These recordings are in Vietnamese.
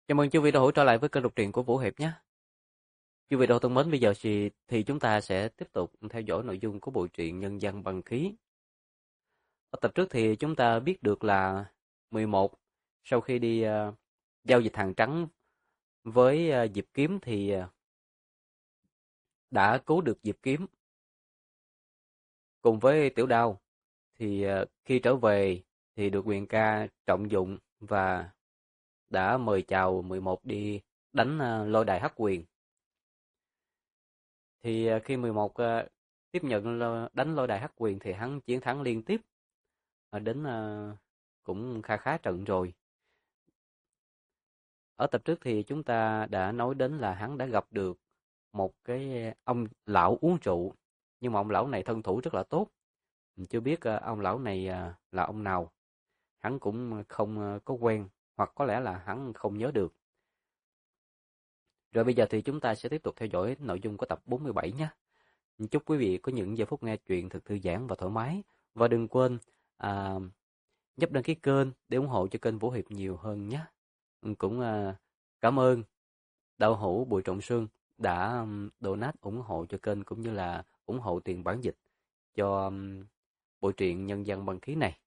Chào mừng quý vị đã hỗ trợ lại với kênh đọc truyện của Vũ Hiệp nhé. Quý vị thân mến, bây giờ thì chúng ta sẽ tiếp tục theo dõi nội dung của bộ truyện Nhân Văn Băng Khí. Ở tập trước thì chúng ta biết được là 11 sau khi đi giao dịch hàng trắng với Diệp Kiếm thì đã cứu được Diệp Kiếm cùng với Tiểu Đao. Thì khi trở về thì được Huyền Ca trọng dụng và đã mời chào 11 đi đánh lôi đài Hắc Quyền. Thì khi 11 tiếp nhận đánh lôi đài Hắc Quyền thì hắn chiến thắng liên tiếp, đến cũng khá trận rồi. Ở tập trước thì chúng ta đã nói đến là hắn đã gặp được một cái ông lão uống rượu, nhưng mà ông lão này thân thủ rất là tốt. Mình chưa biết ông lão này là ông nào, hắn cũng không có quen, hoặc có lẽ là hắn không nhớ được. Rồi bây giờ thì chúng ta sẽ tiếp tục theo dõi nội dung của tập 47 nhé. Chúc quý vị có những giây phút nghe chuyện thật thư giãn và thoải mái. Và đừng quên nhấp đăng ký kênh để ủng hộ cho kênh Vũ Hiệp nhiều hơn nhé. Cũng cảm ơn Đạo hữu Bùi Trọng Sương đã donate ủng hộ cho kênh, cũng như là ủng hộ tiền bản dịch cho bộ truyện Nhân Văn Băng Khí này.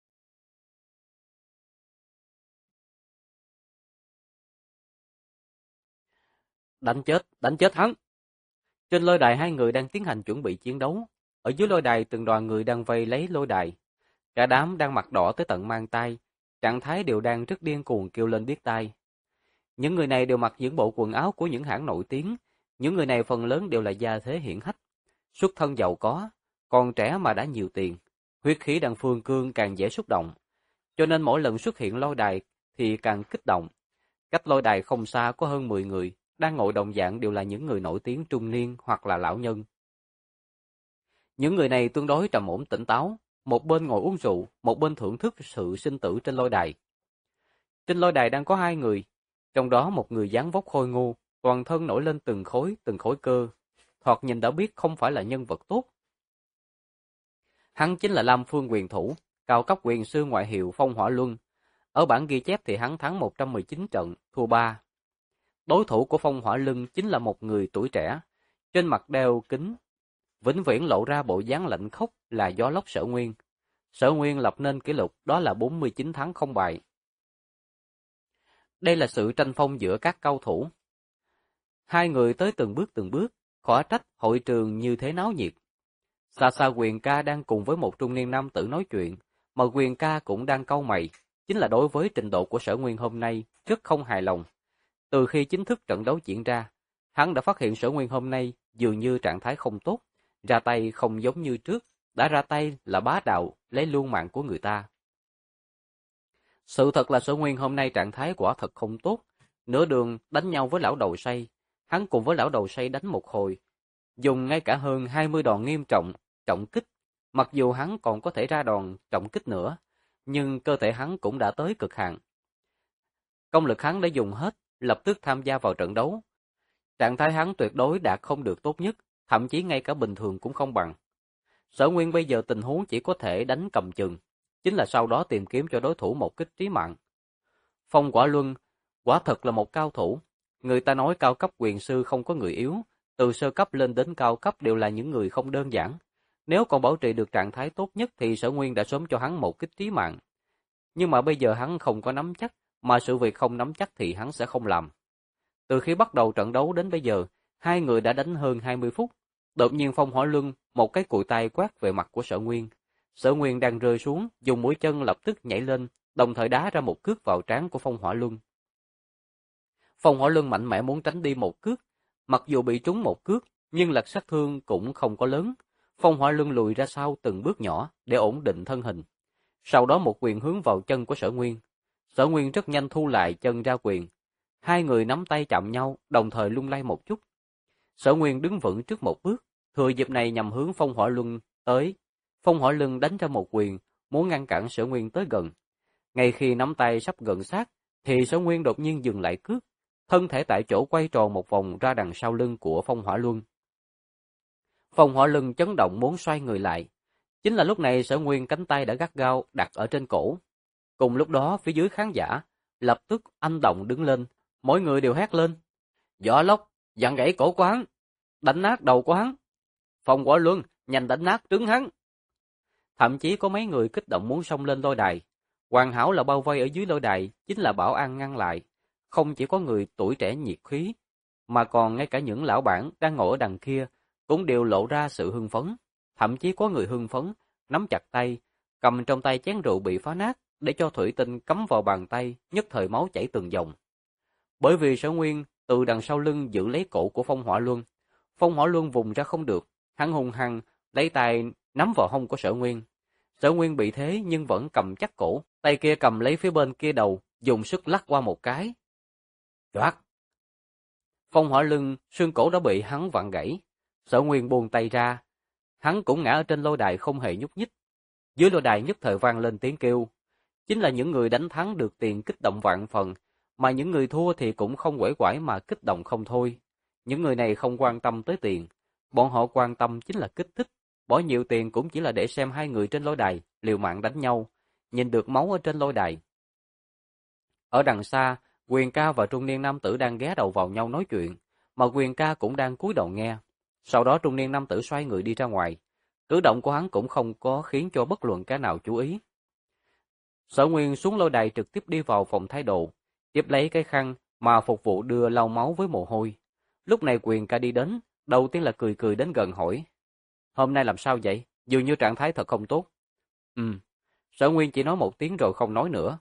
Đánh chết hắn! Trên lôi đài hai người đang tiến hành chuẩn bị chiến đấu. Ở dưới lôi đài từng đoàn người đang vây lấy lôi đài. Cả đám đang mặt đỏ tới tận mang tai, trạng thái đều đang rất điên cuồng kêu lên điếc tai. Những người này đều mặc những bộ quần áo của những hãng nổi tiếng, những người này phần lớn đều là gia thế hiển hách, xuất thân giàu có, còn trẻ mà đã nhiều tiền, huyết khí đang phương cương càng dễ xúc động, cho nên mỗi lần xuất hiện lôi đài thì càng kích động. Cách lôi đài không xa có hơn 10 người, đang ngồi đồng dạng đều là những người nổi tiếng trung niên hoặc là lão nhân. Những người này tương đối trầm ổn tỉnh táo, một bên ngồi uống rượu, một bên thưởng thức sự sinh tử trên lôi đài. Trên lôi đài đang có hai người, trong đó một người dáng vóc khôi ngô, toàn thân nổi lên từng khối cơ, thoạt nhìn đã biết không phải là nhân vật tốt. Hắn chính là Lam Phương Huyền Thủ, cao cấp huyền sư ngoại hiệu Phong Hỏa Luân. Ở bản ghi chép thì hắn thắng 119 trận, thua 3. Đối thủ của Phong Hỏa Luân chính là một người tuổi trẻ, trên mặt đeo kính, vĩnh viễn lộ ra bộ dáng lạnh khốc là Gió Lốc Sở Nguyên. Sở Nguyên lập nên kỷ lục đó là 49 thắng không bại. Đây là sự tranh phong giữa các cao thủ. Hai người tới từng bước, khó trách hội trường như thế náo nhiệt. Xa xa Huyền Ca đang cùng với một trung niên nam tử nói chuyện, mà Huyền Ca cũng đang cau mày, chính là đối với trình độ của Sở Nguyên hôm nay rất không hài lòng. Từ khi chính thức trận đấu diễn ra, hắn đã phát hiện Sở Nguyên hôm nay dường như trạng thái không tốt, ra tay không giống như trước, đã ra tay là bá đạo, lấy luôn mạng của người ta. Sự thật là Sở Nguyên hôm nay trạng thái quả thật không tốt, nửa đường đánh nhau với lão đầu say, hắn cùng với lão đầu say đánh một hồi, dùng ngay cả hơn 20 đòn nghiêm trọng, trọng kích, mặc dù hắn còn có thể ra đòn trọng kích nữa, nhưng cơ thể hắn cũng đã tới cực hạn. Công lực hắn đã dùng hết, lập tức tham gia vào trận đấu. Trạng thái hắn tuyệt đối đạt không được tốt nhất, thậm chí ngay cả bình thường cũng không bằng. Sở Nguyên bây giờ tình huống chỉ có thể đánh cầm chừng, chính là sau đó tìm kiếm cho đối thủ một kích trí mạng. Phong Quả Luân quả thật là một cao thủ. Người ta nói cao cấp huyền sư không có người yếu, từ sơ cấp lên đến cao cấp đều là những người không đơn giản. Nếu còn bảo trì được trạng thái tốt nhất thì Sở Nguyên đã sớm cho hắn một kích trí mạng. Nhưng mà bây giờ hắn không có nắm chắc, mà sự việc không nắm chắc thì hắn sẽ không làm. Từ khi bắt đầu trận đấu đến bây giờ, hai người đã đánh hơn 20 phút. Đột nhiên Phong Hỏa Luân một cái cùi tay quát về mặt của Sở Nguyên. Sở Nguyên đang rơi xuống, dùng mũi chân lập tức nhảy lên, đồng thời đá ra một cước vào trán của Phong Hỏa Luân. Phong Hỏa Luân mạnh mẽ muốn tránh đi một cước, mặc dù bị trúng một cước, nhưng lực sát thương cũng không có lớn. Phong Hỏa Luân lùi ra sau từng bước nhỏ để ổn định thân hình. Sau đó một quyền hướng vào chân của Sở Nguyên. Sở Nguyên rất nhanh thu lại chân ra quyền. Hai người nắm tay chạm nhau, đồng thời lung lay một chút. Sở Nguyên đứng vững trước một bước, thừa dịp này nhằm hướng Phong Hỏa Luân tới. Phong Hỏa Luân đánh ra một quyền, muốn ngăn cản Sở Nguyên tới gần. Ngay khi nắm tay sắp gần sát, thì Sở Nguyên đột nhiên dừng lại cước, thân thể tại chỗ quay tròn một vòng ra đằng sau lưng của Phong Hỏa Luân. Phong Hỏa Luân chấn động muốn xoay người lại. Chính là lúc này Sở Nguyên cánh tay đã gắt gao đặt ở trên cổ. Cùng lúc đó phía dưới khán giả lập tức anh động đứng lên, Mỗi người đều hét lên: Võ Lốc, dặn gãy cổ của hắn, đánh nát đầu của hắn. Phong Võ Luân, nhanh đánh nát trứng hắn. Thậm chí có mấy người kích động muốn xông lên lôi đài. Hoàn hảo là bao vây ở dưới lôi đài chính là bảo an ngăn lại. Không chỉ có người tuổi trẻ nhiệt khí, mà còn ngay cả những lão bản đang ngồi ở đằng kia cũng đều lộ ra sự hưng phấn. Thậm chí có người hưng phấn, nắm chặt tay, cầm trong tay chén rượu bị phá nát để cho thủy tinh cắm vào bàn tay, nhất thời máu chảy từng dòng. Bởi vì Sở Nguyên từ đằng sau lưng giữ lấy cổ của Phong Hỏa Luân. Phong Hỏa Luân vùng ra không được, hắn hung hăng lấy tay nắm vào hông của Sở Nguyên. Sở Nguyên bị thế nhưng vẫn cầm chắc cổ, tay kia cầm lấy phía bên kia đầu, dùng sức lắc qua một cái. Choác! Phong Hỏa Luân xương cổ đã bị hắn vặn gãy. Sở Nguyên buông tay ra, hắn cũng ngã ở trên lôi đài không hề nhúc nhích. Dưới lôi đài nhất thời vang lên tiếng kêu. Chính là những người đánh thắng được tiền kích động vạn phần, mà những người thua thì cũng không uể oải mà kích động không thôi. Những người này không quan tâm tới tiền, bọn họ quan tâm chính là kích thích. Bỏ nhiều tiền cũng chỉ là để xem hai người trên lôi đài liều mạng đánh nhau, nhìn được máu ở trên lôi đài. Ở đằng xa, Quyền Ca và trung niên nam tử đang ghé đầu vào nhau nói chuyện, mà Quyền Ca cũng đang cúi đầu nghe. Sau đó trung niên nam tử xoay người đi ra ngoài, cử động của hắn cũng không có khiến cho bất luận kẻ nào chú ý. Sở Nguyên xuống lôi đài trực tiếp đi vào phòng thay đồ, tiếp lấy cái khăn mà phục vụ đưa lau máu với mồ hôi. Lúc này Quyền Ca đi đến, đầu tiên là cười cười đến gần hỏi: Hôm nay làm sao vậy? Dường như trạng thái thật không tốt. Sở Nguyên chỉ nói một tiếng rồi không nói nữa.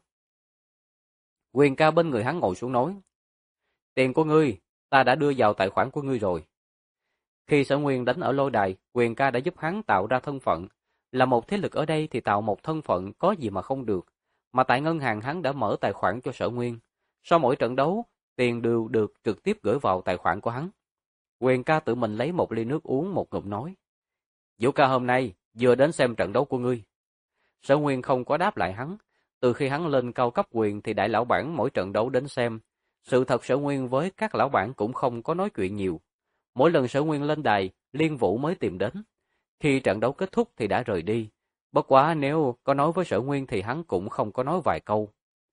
Quyền Ca bên người hắn ngồi xuống nói: Tiền của ngươi, ta đã đưa vào tài khoản của ngươi rồi. Khi Sở Nguyên đánh ở lôi đài, Quyền Ca đã giúp hắn tạo ra thân phận. Là một thế lực ở đây thì tạo một thân phận có gì mà không được. Mà tại ngân hàng hắn đã mở tài khoản cho Sở Nguyên. Sau mỗi trận đấu, tiền đều được trực tiếp gửi vào tài khoản của hắn. Quyền Ca tự mình lấy một ly nước uống một ngụm nói: Vũ ca hôm nay vừa đến xem trận đấu của ngươi. Sở Nguyên không có đáp lại hắn. Từ khi hắn lên cao cấp quyền thì đại lão bản mỗi trận đấu đến xem. Sự thật Sở Nguyên với các lão bản cũng không có nói chuyện nhiều. Mỗi lần Sở Nguyên lên đài, Liên Vũ mới tìm đến. Khi trận đấu kết thúc thì đã rời đi. Bất quá nếu có nói với Sở Nguyên thì hắn cũng không có nói vài câu.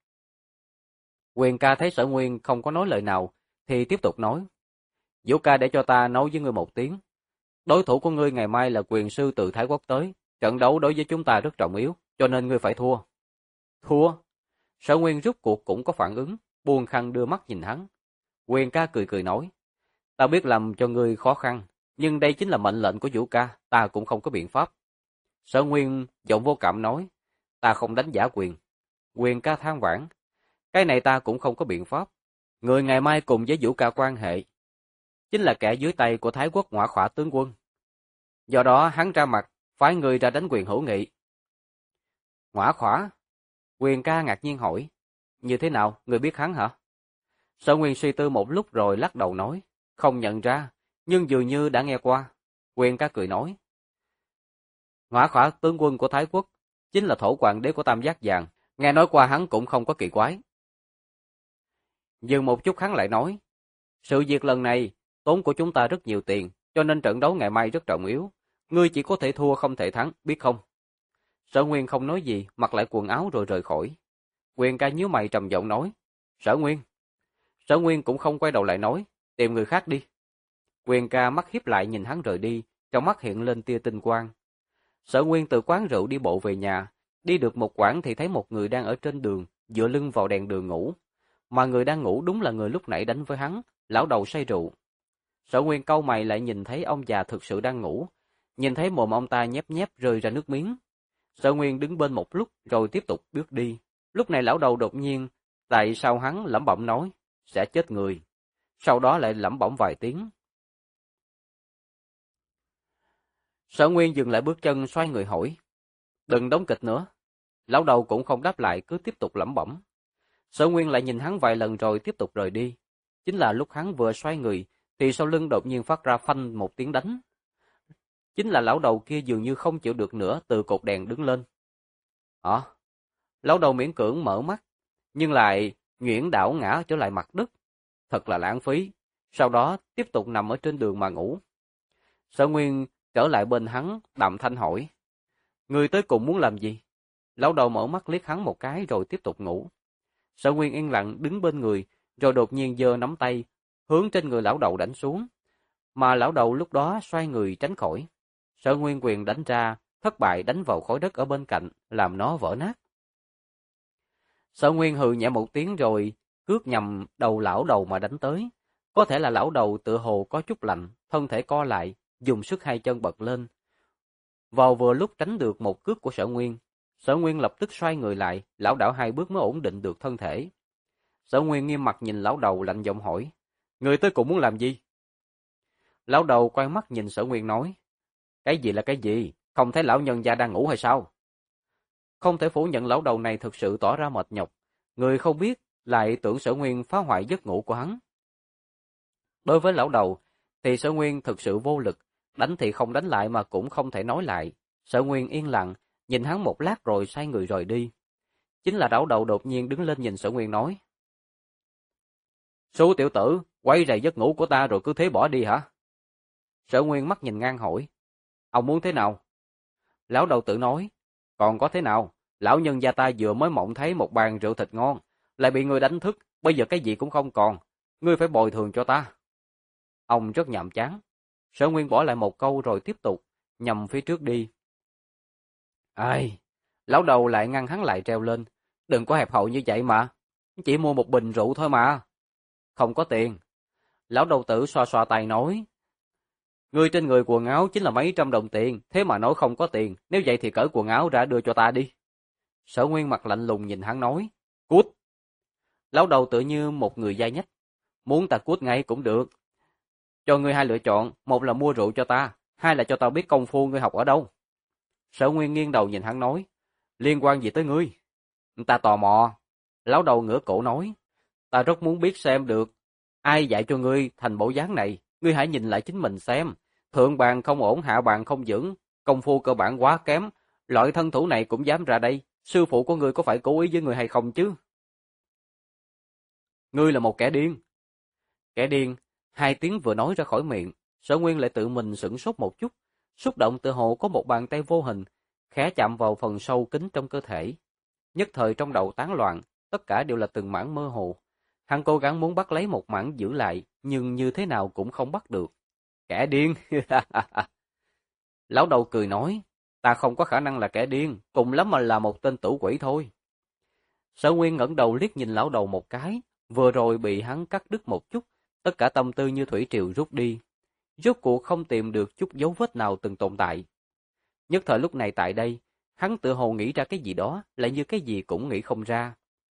Quyền Ca thấy Sở Nguyên không có nói lời nào thì tiếp tục nói: Vũ ca để cho ta nói với ngươi một tiếng. Đối thủ của ngươi ngày mai là quyền sư từ Thái Quốc tới. Trận đấu đối với chúng ta rất trọng yếu, cho nên ngươi phải thua. Thua? Sở Nguyên rút cuộc cũng có phản ứng, buồn khăn đưa mắt nhìn hắn. Quyền Ca cười cười nói: Ta biết làm cho ngươi khó khăn, nhưng đây chính là mệnh lệnh của Vũ ca, ta cũng không có biện pháp. Sở Nguyên giọng vô cảm nói: Ta không đánh giả quyền. Quyền Ca than vãn: Cái này ta cũng không có biện pháp. Người ngày mai cùng với Vũ ca quan hệ chính là kẻ dưới tay của Thái Quốc Ngõa Khỏa tướng quân. Do đó hắn ra mặt, phái người ra đánh quyền hữu nghị. Ngõa Khỏa? Quyền Ca ngạc nhiên hỏi: Như thế nào, người biết hắn hả? Sở Nguyên suy tư một lúc rồi lắc đầu nói: Không nhận ra, nhưng dường như đã nghe qua. Quyền Ca cười nói: Ngõa Khỏa tướng quân của Thái Quốc chính là thổ hoàng đế của Tam Giác Vàng, nghe nói qua hắn cũng không có kỳ quái. Dừng một chút hắn lại nói: Sự việc lần này tốn của chúng ta rất nhiều tiền, cho nên trận đấu ngày mai rất trọng yếu. Ngươi chỉ có thể thua không thể thắng, biết không? Sở Nguyên không nói gì, mặc lại quần áo rồi rời khỏi. Quyền Ca nhíu mày trầm giọng nói: Sở Nguyên. Sở Nguyên cũng không quay đầu lại nói: Tìm người khác đi. Quyền Ca mắt hiếp lại nhìn hắn rời đi, trong mắt hiện lên tia tinh quang. Sở Nguyên từ quán rượu đi bộ về nhà, đi được một quãng thì thấy một người đang ở trên đường, dựa lưng vào đèn đường ngủ. Mà người đang ngủ đúng là người lúc nãy đánh với hắn, lão đầu say rượu. Sở Nguyên cau mày lại nhìn thấy ông già thực sự đang ngủ, nhìn thấy mồm ông ta nhép nhép rơi ra nước miếng. Sở Nguyên đứng bên một lúc rồi tiếp tục bước đi. Lúc này lão đầu đột nhiên, tại sao hắn lẩm bẩm nói, sẽ chết người. Sau đó lại lẩm bẩm vài tiếng. Sở Nguyên dừng lại bước chân xoay người hỏi: Đừng đóng kịch nữa. Lão đầu cũng không đáp lại, cứ tiếp tục lẩm bẩm. Sở Nguyên lại nhìn hắn vài lần rồi tiếp tục rời đi. Chính là lúc hắn vừa xoay người thì sau lưng đột nhiên phát ra phanh một tiếng đánh. Chính là lão đầu kia dường như không chịu được nữa, từ cột đèn đứng lên. Lão đầu miễn cưỡng mở mắt, nhưng lại nhuyễn đảo ngã trở lại mặt đất. Thật là lãng phí. Sau đó tiếp tục nằm ở trên đường mà ngủ. Sở Nguyên trở lại bên hắn, đạm thanh hỏi: Ngươi tới cùng muốn làm gì? Lão đầu mở mắt liếc hắn một cái rồi tiếp tục ngủ. Sở Nguyên yên lặng đứng bên người, rồi đột nhiên giơ nắm tay, hướng trên người lão đầu đánh xuống. Mà lão đầu lúc đó xoay người tránh khỏi. Sở Nguyên quyền đánh ra, thất bại đánh vào khối đất ở bên cạnh, làm nó vỡ nát. Sở Nguyên hừ nhẹ một tiếng rồi cước nhằm đầu lão đầu mà đánh tới. Có thể là lão đầu tựa hồ có chút lạnh, thân thể co lại, dùng sức hai chân bật lên. Vào vừa lúc tránh được một cước của Sở Nguyên lập tức xoay người lại, lảo đảo hai bước mới ổn định được thân thể. Sở Nguyên nghiêm mặt nhìn lão đầu lạnh giọng hỏi, người tới cùng muốn làm gì? Lão đầu quay mắt nhìn Sở Nguyên nói, cái gì là cái gì? Không thấy lão nhân gia đang ngủ hay sao? Không thể phủ nhận lão đầu này thực sự tỏ ra mệt nhọc. Người không biết lại tưởng Sở Nguyên phá hoại giấc ngủ của hắn. Đối với lão đầu thì Sở Nguyên thực sự vô lực, đánh thì không đánh lại mà cũng không thể nói lại. Sở Nguyên yên lặng, nhìn hắn một lát rồi xoay người rời đi. Chính là lão đầu đột nhiên đứng lên nhìn Sở Nguyên nói, Su tiểu tử, quay rầy giấc ngủ của ta rồi cứ thế bỏ đi hả? Sở Nguyên mắt nhìn ngang hỏi, ông muốn thế nào? Lão đầu tử nói, còn có thế nào, lão nhân gia ta vừa mới mộng thấy một bàn rượu thịt ngon, lại bị người đánh thức, bây giờ cái gì cũng không còn, ngươi phải bồi thường cho ta. Ông rất nhàm chán. Sở Nguyên bỏ lại một câu rồi tiếp tục, nhằm phía trước đi. Ai, lão đầu lại ngăn hắn lại treo lên, đừng có hẹp hòi như vậy mà, chỉ mua một bình rượu thôi mà. Không có tiền. Lão đầu tử xoa xoa tay nói, ngươi trên người quần áo chính là mấy trăm đồng tiền, thế mà nói không có tiền, nếu vậy thì cởi quần áo ra đưa cho ta đi. Sở Nguyên mặt lạnh lùng nhìn hắn nói, cút. Lão đầu tự như một người dai nhách, muốn ta cút ngay cũng được. Cho ngươi hai lựa chọn, một là mua rượu cho ta, hai là cho tao biết công phu ngươi học ở đâu. Sở Nguyên nghiêng đầu nhìn hắn nói, liên quan gì tới ngươi? Ta tò mò. Lão đầu ngửa cổ nói, ta rất muốn biết xem được ai dạy cho ngươi thành bộ dáng này, ngươi hãy nhìn lại chính mình xem, thượng bàn không ổn hạ bàn không vững, công phu cơ bản quá kém, loại thân thủ này cũng dám ra đây, sư phụ của ngươi có phải cố ý với ngươi hay không chứ? Ngươi là một kẻ điên. Kẻ điên, hai tiếng vừa nói ra khỏi miệng, Sở Nguyên lại tự mình sửng sốt một chút, xúc động tựa hồ có một bàn tay vô hình khẽ chạm vào phần sâu kín trong cơ thể. Nhất thời trong đầu tán loạn, tất cả đều là từng mảng mơ hồ. Hắn cố gắng muốn bắt lấy một mảng giữ lại, nhưng như thế nào cũng không bắt được. Kẻ điên. Lão đầu cười nói, ta không có khả năng là kẻ điên, cùng lắm mà là một tên tử quỷ thôi. Sở Nguyên ngẩng đầu liếc nhìn lão đầu một cái, vừa rồi bị hắn cắt đứt một chút, tất cả tâm tư như thủy triều rút đi. Rốt cuộc không tìm được chút dấu vết nào từng tồn tại. Nhất thời lúc này tại đây, hắn tự hồ nghĩ ra cái gì đó, lại như cái gì cũng nghĩ không ra.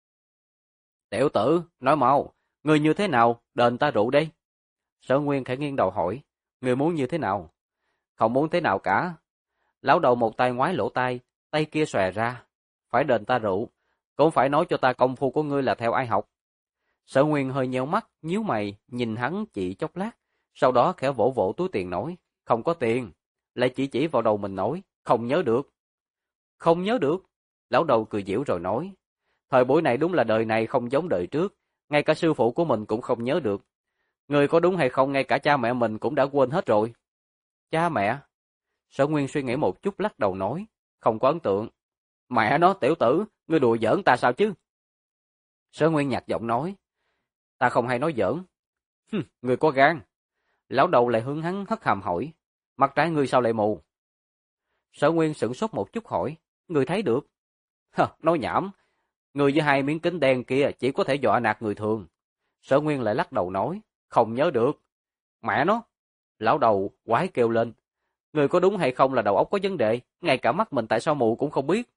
Tiểu tử, nói mau, người như thế nào, đền ta rượu đây. Sở Nguyên khẽ nghiêng đầu hỏi, người muốn như thế nào? Không muốn thế nào cả. Lão đầu một tay ngoái lỗ tai, tay kia xòe ra. Phải đền ta rượu, cũng phải nói cho ta công phu của ngươi là theo ai học. Sở Nguyên hơi nheo mắt, nhíu mày, nhìn hắn chỉ chốc lát, sau đó khẽ vỗ vỗ túi tiền nói, không có tiền. Lại chỉ vào đầu mình nói, không nhớ được. Không nhớ được. Lão đầu cười giễu rồi nói, thời buổi này đúng là đời này không giống đời trước, ngay cả sư phụ của mình cũng không nhớ được. Người có đúng hay không ngay cả cha mẹ mình cũng đã quên hết rồi. Cha mẹ? Sở Nguyên suy nghĩ một chút lắc đầu nói, không có ấn tượng. Mẹ nó, tiểu tử, ngươi đùa giỡn ta sao chứ? Sở Nguyên nhạt giọng nói, ta không hay nói giỡn. Ngươi có gan. Lão đầu lại hướng hắn hất hàm hỏi, mặt trái ngươi sao lại mù? Sở Nguyên sửng sốt một chút hỏi, ngươi thấy được? Nói nhảm, người với hai miếng kính đen kia chỉ có thể dọa nạt người thường. Sở Nguyên lại lắc đầu nói, không nhớ được. Mẹ nó. Lão đầu quái kêu lên, người có đúng hay không là đầu óc có vấn đề, ngay cả mắt mình tại sao mù cũng không biết.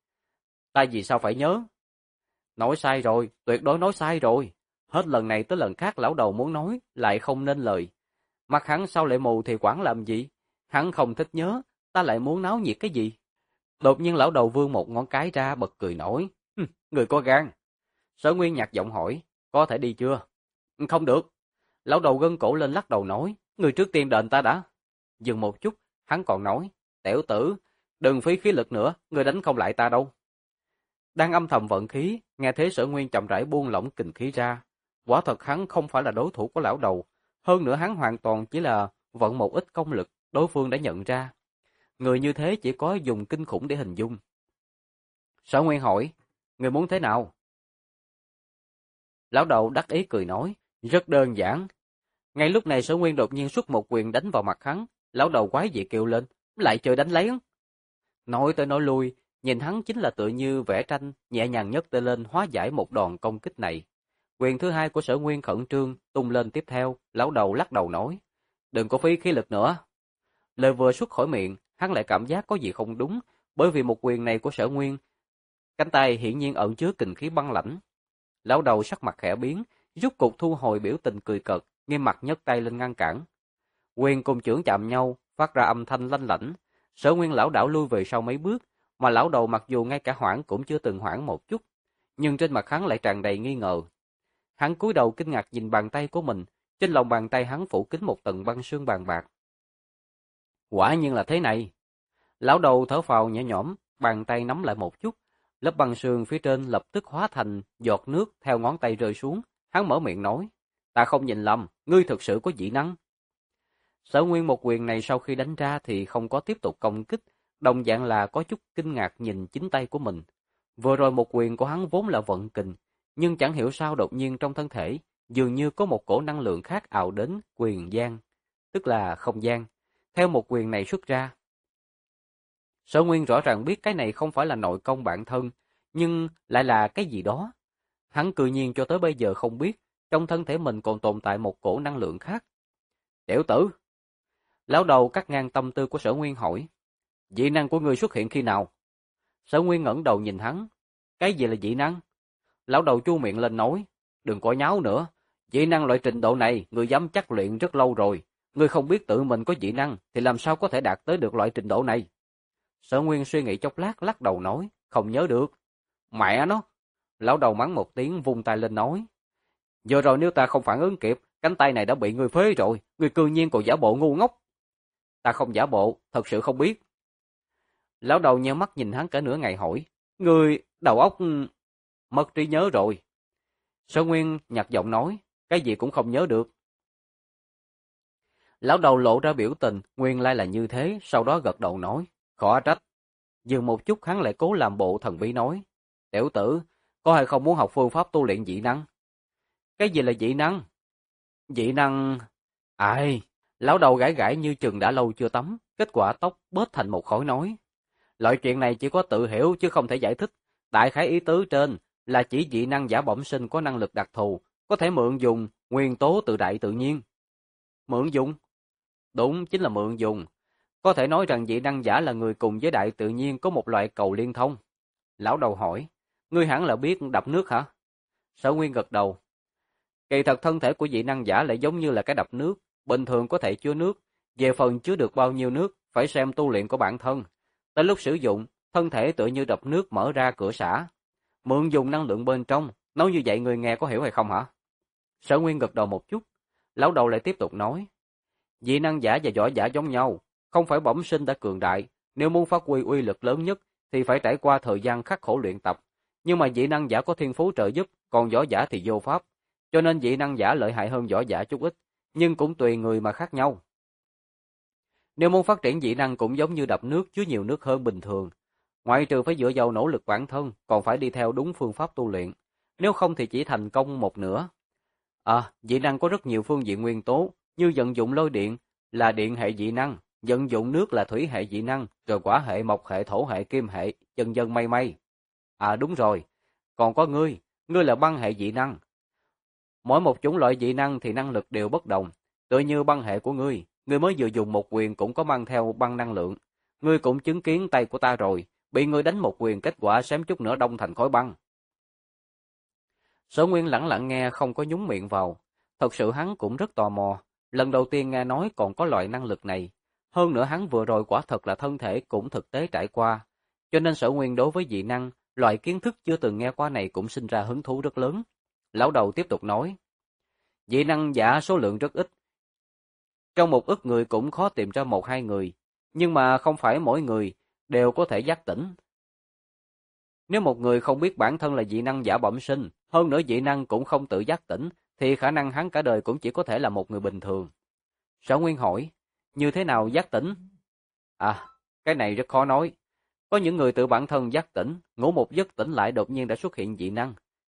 Ta vì sao phải nhớ? Nói sai rồi, tuyệt đối nói sai rồi. Hết lần này tới lần khác lão đầu muốn nói, lại không nên lời. Mắt hắn sao lại mù thì quản làm gì? Hắn không thích nhớ, ta lại muốn náo nhiệt cái gì? Đột nhiên lão đầu vươn một ngón cái ra bật cười nổi. Người có gan. Sở Nguyên nhạt giọng hỏi, có thể đi chưa? Không được. Lão đầu gân cổ lên lắc đầu nói, người trước tiên đền ta đã. Dừng một chút, hắn còn nói, tiểu tử, đừng phí khí lực nữa, người đánh không lại ta đâu. Đang âm thầm vận khí, nghe thế Sở Nguyên chậm rãi buông lỏng kình khí ra. Quả thật hắn không phải là đối thủ của lão đầu, hơn nữa hắn hoàn toàn chỉ là vận một ít công lực, đối phương đã nhận ra. Người như thế chỉ có dùng kinh khủng để hình dung. Sở Nguyên hỏi, người muốn thế nào? Lão đầu đắc ý cười nói, rất đơn giản. Ngay lúc này Sở Nguyên đột nhiên xuất một quyền đánh vào mặt hắn, lão đầu quái dị kêu lên, lại chơi đánh lén. Nói tới nói lui, nhìn hắn chính là tựa như vẽ tranh, nhẹ nhàng nhấc tay lên hóa giải một đòn công kích này. Quyền thứ hai của Sở Nguyên khẩn trương, tung lên tiếp theo, lão đầu lắc đầu nói, đừng có phí khí lực nữa. Lời vừa xuất khỏi miệng, hắn lại cảm giác có gì không đúng, bởi vì một quyền này của Sở Nguyên, cánh tay hiển nhiên ẩn chứa kình khí băng lãnh. Lão đầu sắc mặt khẽ biến, rút cục thu hồi biểu tình cười cợt, nghiêm mặt nhấc tay lên ngăn cản. Quyền cùng chưởng chạm nhau, phát ra âm thanh lanh lảnh. Sở Nguyên lão đảo lui về sau mấy bước, mà lão đầu mặc dù ngay cả hoảng cũng chưa từng hoảng một chút, nhưng trên mặt hắn lại tràn đầy nghi ngờ. Hắn cúi đầu kinh ngạc nhìn bàn tay của mình, trên lòng bàn tay hắn phủ kín một tầng băng sương bàn bạc. Quả nhiên là thế này. Lão đầu thở phào nhẹ nhõm, bàn tay nắm lại một chút, lớp băng sương phía trên lập tức hóa thành giọt nước theo ngón tay rơi xuống. Hắn mở miệng nói, ta không nhìn lầm, ngươi thực sự có dị năng. Sở Nguyên một quyền này sau khi đánh ra thì không có tiếp tục công kích, đồng dạng là có chút kinh ngạc nhìn chính tay của mình. Vừa rồi một quyền của hắn vốn là vận kình, nhưng chẳng hiểu sao đột nhiên trong thân thể, dường như có một cổ năng lượng khác ào đến quyền gian, tức là không gian, theo một quyền này xuất ra. Sở Nguyên rõ ràng biết cái này không phải là nội công bản thân, nhưng lại là cái gì đó. Hắn cư nhiên cho tới bây giờ không biết, trong thân thể mình còn tồn tại một cổ năng lượng khác. Tiểu tử! Lão đầu cắt ngang tâm tư của Sở Nguyên hỏi, dị năng của ngươi xuất hiện khi nào? Sở Nguyên ngẩng đầu nhìn hắn, cái gì là dị năng? Lão đầu chu miệng lên nói, đừng có nháo nữa, dị năng loại trình độ này ngươi dám chắc luyện rất lâu rồi, ngươi không biết tự mình có dị năng thì làm sao có thể đạt tới được loại trình độ này? Sở Nguyên suy nghĩ chốc lát lắc đầu nói, không nhớ được. Mẹ nó! Lão đầu mắng một tiếng vung tay lên nói, giờ rồi nếu ta không phản ứng kịp, cánh tay này đã bị ngươi phế rồi, ngươi cư nhiên còn giả bộ ngu ngốc. Ta không giả bộ, thật sự không biết. Lão đầu nheo mắt nhìn hắn cả nửa ngày hỏi, ngươi đầu óc mất trí nhớ rồi. Sở Nguyên nhạt giọng nói, cái gì cũng không nhớ được. Lão đầu lộ ra biểu tình, nguyên lai là như thế, sau đó gật đầu nói, khó trách. Dừng một chút hắn lại cố làm bộ thần bí nói, tiểu tử, có hay không muốn học phương pháp tu luyện dị năng? Cái gì là dị năng? Dị năng... Ai... Lão đầu gãi gãi như chừng đã lâu chưa tắm, kết quả tóc bết thành một khối nói. Loại chuyện này chỉ có tự hiểu chứ không thể giải thích. Đại khái ý tứ trên là chỉ dị năng giả bẩm sinh có năng lực đặc thù, có thể mượn dùng nguyên tố tự đại tự nhiên. Mượn dùng? Đúng, chính là mượn dùng. Có thể nói rằng dị năng giả là người cùng với đại tự nhiên có một loại cầu liên thông. Lão đầu hỏi, ngươi hẳn là biết đập nước hả? Sở Nguyên gật đầu. Kỳ thật thân thể của dị năng giả lại giống như là cái đập nước, bình thường có thể chứa nước, về phần chứa được bao nhiêu nước, phải xem tu luyện của bản thân. Tới lúc sử dụng, thân thể tựa như đập nước mở ra cửa xả. Mượn dùng năng lượng bên trong, nói như vậy người nghe có hiểu hay không hả? Sở Nguyên gật đầu một chút, lão đầu lại tiếp tục nói. Dị năng giả và võ giả giống nhau, không phải bẩm sinh đã cường đại, nếu muốn phát huy uy lực lớn nhất thì phải trải qua thời gian khắc khổ luyện tập. Nhưng mà dị năng giả có thiên phú trợ giúp, còn võ giả thì vô pháp. Cho nên dị năng giả lợi hại hơn võ giả chút ít, nhưng cũng tùy người mà khác nhau. Nếu muốn phát triển dị năng cũng giống như đập nước chứa nhiều nước hơn bình thường. Ngoại trừ phải dựa vào nỗ lực bản thân, còn phải đi theo đúng phương pháp tu luyện. Nếu không thì chỉ thành công một nửa. Dị năng có rất nhiều phương diện nguyên tố, như vận dụng lôi điện là điện hệ dị năng, vận dụng nước là thủy hệ dị năng, rồi hỏa hệ, mộc hệ, thổ hệ, kim hệ, dần dần mây mây. Đúng rồi, còn có ngươi là băng hệ dị năng. Mỗi một chủng loại dị năng thì năng lực đều bất đồng, tựa như băng hệ của ngươi mới vừa dùng một quyền cũng có mang theo băng năng lượng. Ngươi cũng chứng kiến tay của ta rồi, bị ngươi đánh một quyền kết quả xém chút nữa đông thành khối băng. Sở Nguyên lẳng lặng nghe không có nhúng miệng vào, thật sự hắn cũng rất tò mò, lần đầu tiên nghe nói còn có loại năng lực này. Hơn nữa hắn vừa rồi quả thật là thân thể cũng thực tế trải qua, cho nên Sở Nguyên đối với dị năng, loại kiến thức chưa từng nghe qua này cũng sinh ra hứng thú rất lớn. Lão đầu tiếp tục nói, dị năng giả số lượng rất ít. Trong 1 ức người cũng khó tìm ra 1-2 người, nhưng mà không phải mỗi người đều có thể giác tỉnh. Nếu một người không biết bản thân là dị năng giả bẩm sinh, hơn nữa dị năng cũng không tự giác tỉnh, thì khả năng hắn cả đời cũng chỉ có thể là một người bình thường. Sở Nguyên hỏi, như thế nào giác tỉnh? Cái này rất khó nói. Có những người tự bản thân giác tỉnh, ngủ một giấc tỉnh lại đột nhiên đã xuất hiện dị năng.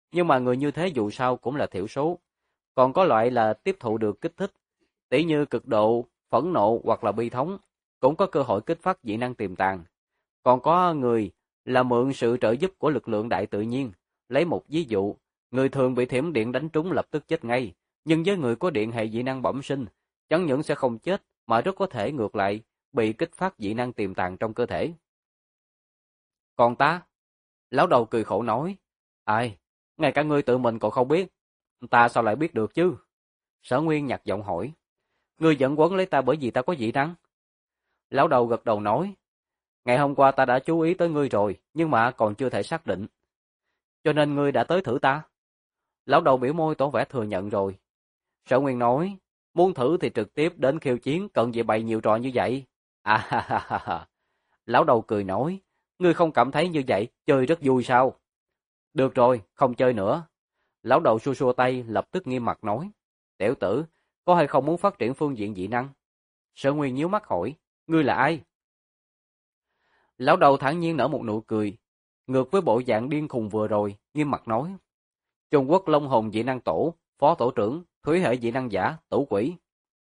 nhưng mà người như thế dù sao cũng là thiểu số. Còn có loại là tiếp thụ được kích thích, tỉ như cực độ, phẫn nộ hoặc là bi thống, cũng có cơ hội kích phát dị năng tiềm tàng. Còn có người là mượn sự trợ giúp của lực lượng đại tự nhiên. Lấy một ví dụ, người thường bị thiểm điện đánh trúng lập tức chết ngay, nhưng với người có điện hệ dị năng bẩm sinh, chẳng những sẽ không chết mà rất có thể ngược lại, bị kích phát dị năng tiềm tàng trong cơ thể. Còn ta? Lão đầu cười khổ nói, ai, ngay cả ngươi tự mình còn không biết, ta sao lại biết được chứ? Sở Nguyên nhạt giọng hỏi, ngươi giận quấn lấy ta bởi vì ta có dị năng? Lão đầu gật đầu nói, ngày hôm qua ta đã chú ý tới ngươi rồi, nhưng mà còn chưa thể xác định. Cho nên ngươi đã tới thử ta? Lão đầu biểu môi tỏ vẻ thừa nhận rồi. Sở Nguyên nói, muốn thử thì trực tiếp đến khiêu chiến, cần gì bày nhiều trò như vậy? À ha ha ha ha. Lão đầu cười nói, ngươi không cảm thấy như vậy, chơi rất vui sao? Được rồi, không chơi nữa. Lão đầu xua xua tay, lập tức nghiêm mặt nói, tiểu tử, có hay không muốn phát triển phương diện dị năng? Sở Nguyên nhíu mắt hỏi, ngươi là ai? Lão đầu thản nhiên nở một nụ cười, ngược với bộ dạng điên khùng vừa rồi, nghiêm mặt nói, Trung Quốc Long Hồn dị năng tổ, phó tổ trưởng, thủy hệ dị năng giả, Tử Quỷ.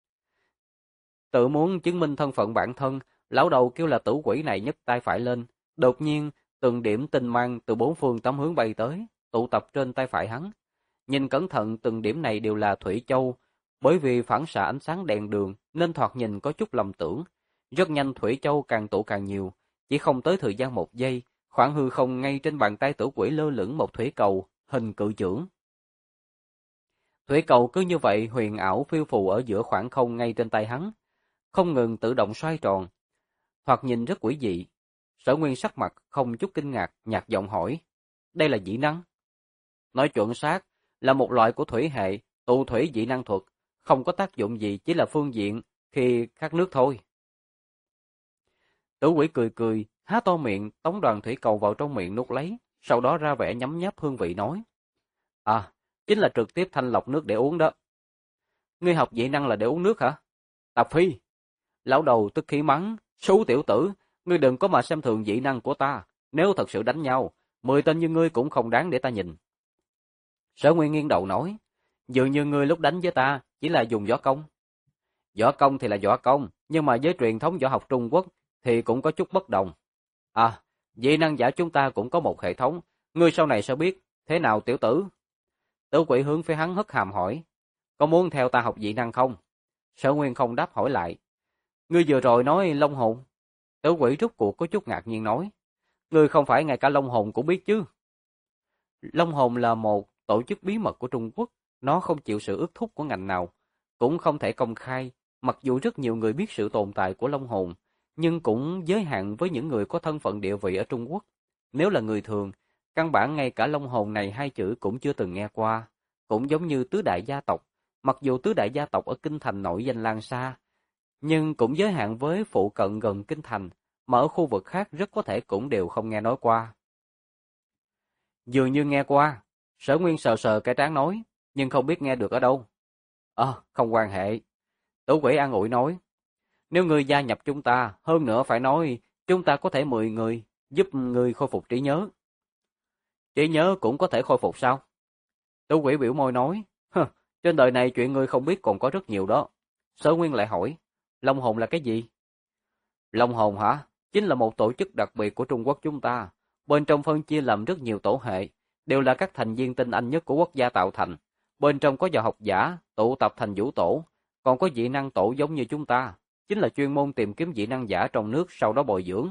Tự muốn chứng minh thân phận bản thân, lão đầu kêu là Tử Quỷ này nhấc tay phải lên, đột nhiên, từng điểm tinh mang từ bốn phương tám hướng bay tới, tụ tập trên tay phải hắn. Nhìn cẩn thận từng điểm này đều là thủy châu, bởi vì phản xạ ánh sáng đèn đường nên thoạt nhìn có chút lầm tưởng. Rất nhanh thủy châu càng tụ càng nhiều, chỉ không tới thời gian một giây, khoảng hư không ngay trên bàn tay Tử Quỷ lơ lửng một thủy cầu, hình cự chưởng. Thủy cầu cứ như vậy huyền ảo phiêu phù ở giữa khoảng không ngay trên tay hắn, không ngừng tự động xoay tròn, thoạt nhìn rất quỷ dị. Sở Nguyên sắc mặt không chút kinh ngạc, nhạt giọng hỏi, đây là dị năng? Nói chuẩn xác, là một loại của thủy hệ, tụ thủy dị năng thuật, không có tác dụng gì, chỉ là phương diện khi khát nước thôi. Tử Quỷ cười cười, há to miệng, tống đoàn thủy cầu vào trong miệng nuốt lấy, sau đó ra vẻ nhấm nháp hương vị nói, à, chính là trực tiếp thanh lọc nước để uống đó. Ngươi học dị năng là để uống nước hả? Tạp Phi! Lão đầu tức khí mắng, xú tiểu tử, ngươi đừng có mà xem thường dị năng của ta, nếu thật sự đánh nhau, 10 tên như ngươi cũng không đáng để ta nhìn. Sở Nguyên nghiêng đầu nói, dường như ngươi lúc đánh với ta chỉ là dùng võ công. Võ công thì là võ công, nhưng mà với truyền thống võ học Trung Quốc thì cũng có chút bất đồng. À, dị năng giả chúng ta cũng có một hệ thống, ngươi sau này sẽ biết, thế nào tiểu tử? Tử Quỷ hướng phía hắn hất hàm hỏi, có muốn theo ta học dị năng không? Sở Nguyên không đáp hỏi lại, ngươi vừa rồi nói Long Hồn. Tử Quỷ rút cuộc có chút ngạc nhiên nói, ngươi không phải ngay cả Long Hồn cũng biết chứ? Long Hồn là một tổ chức bí mật của Trung Quốc, nó không chịu sự ước thúc của ngành nào, cũng không thể công khai, mặc dù rất nhiều người biết sự tồn tại của Long Hồn, nhưng cũng giới hạn với những người có thân phận địa vị ở Trung Quốc. Nếu là người thường, căn bản ngay cả Long Hồn này hai chữ cũng chưa từng nghe qua, cũng giống như tứ đại gia tộc, mặc dù tứ đại gia tộc ở Kinh Thành nổi danh lan xa, nhưng cũng giới hạn với phụ cận gần Kinh Thành, mà ở khu vực khác rất có thể cũng đều không nghe nói qua. Dường như nghe qua, Sở Nguyên sờ sờ cái trán nói, nhưng không biết nghe được ở đâu. Không quan hệ. Tử Quỷ an ủi nói, nếu ngươi gia nhập chúng ta, hơn nữa phải nói, chúng ta có thể 10 người, giúp ngươi khôi phục trí nhớ. Trí nhớ cũng có thể khôi phục sao? Tử Quỷ biểu môi nói, trên đời này chuyện ngươi không biết còn có rất nhiều đó. Sở Nguyên lại hỏi, Long hồn là cái gì? Long hồn hả? Chính là một tổ chức đặc biệt của Trung Quốc chúng ta. Bên trong phân chia làm rất nhiều tổ hệ, đều là các thành viên tinh anh nhất của quốc gia tạo thành. Bên trong có võ học giả, tụ tập thành vũ tổ, còn có dị năng tổ giống như chúng ta, chính là chuyên môn tìm kiếm dị năng giả trong nước sau đó bồi dưỡng.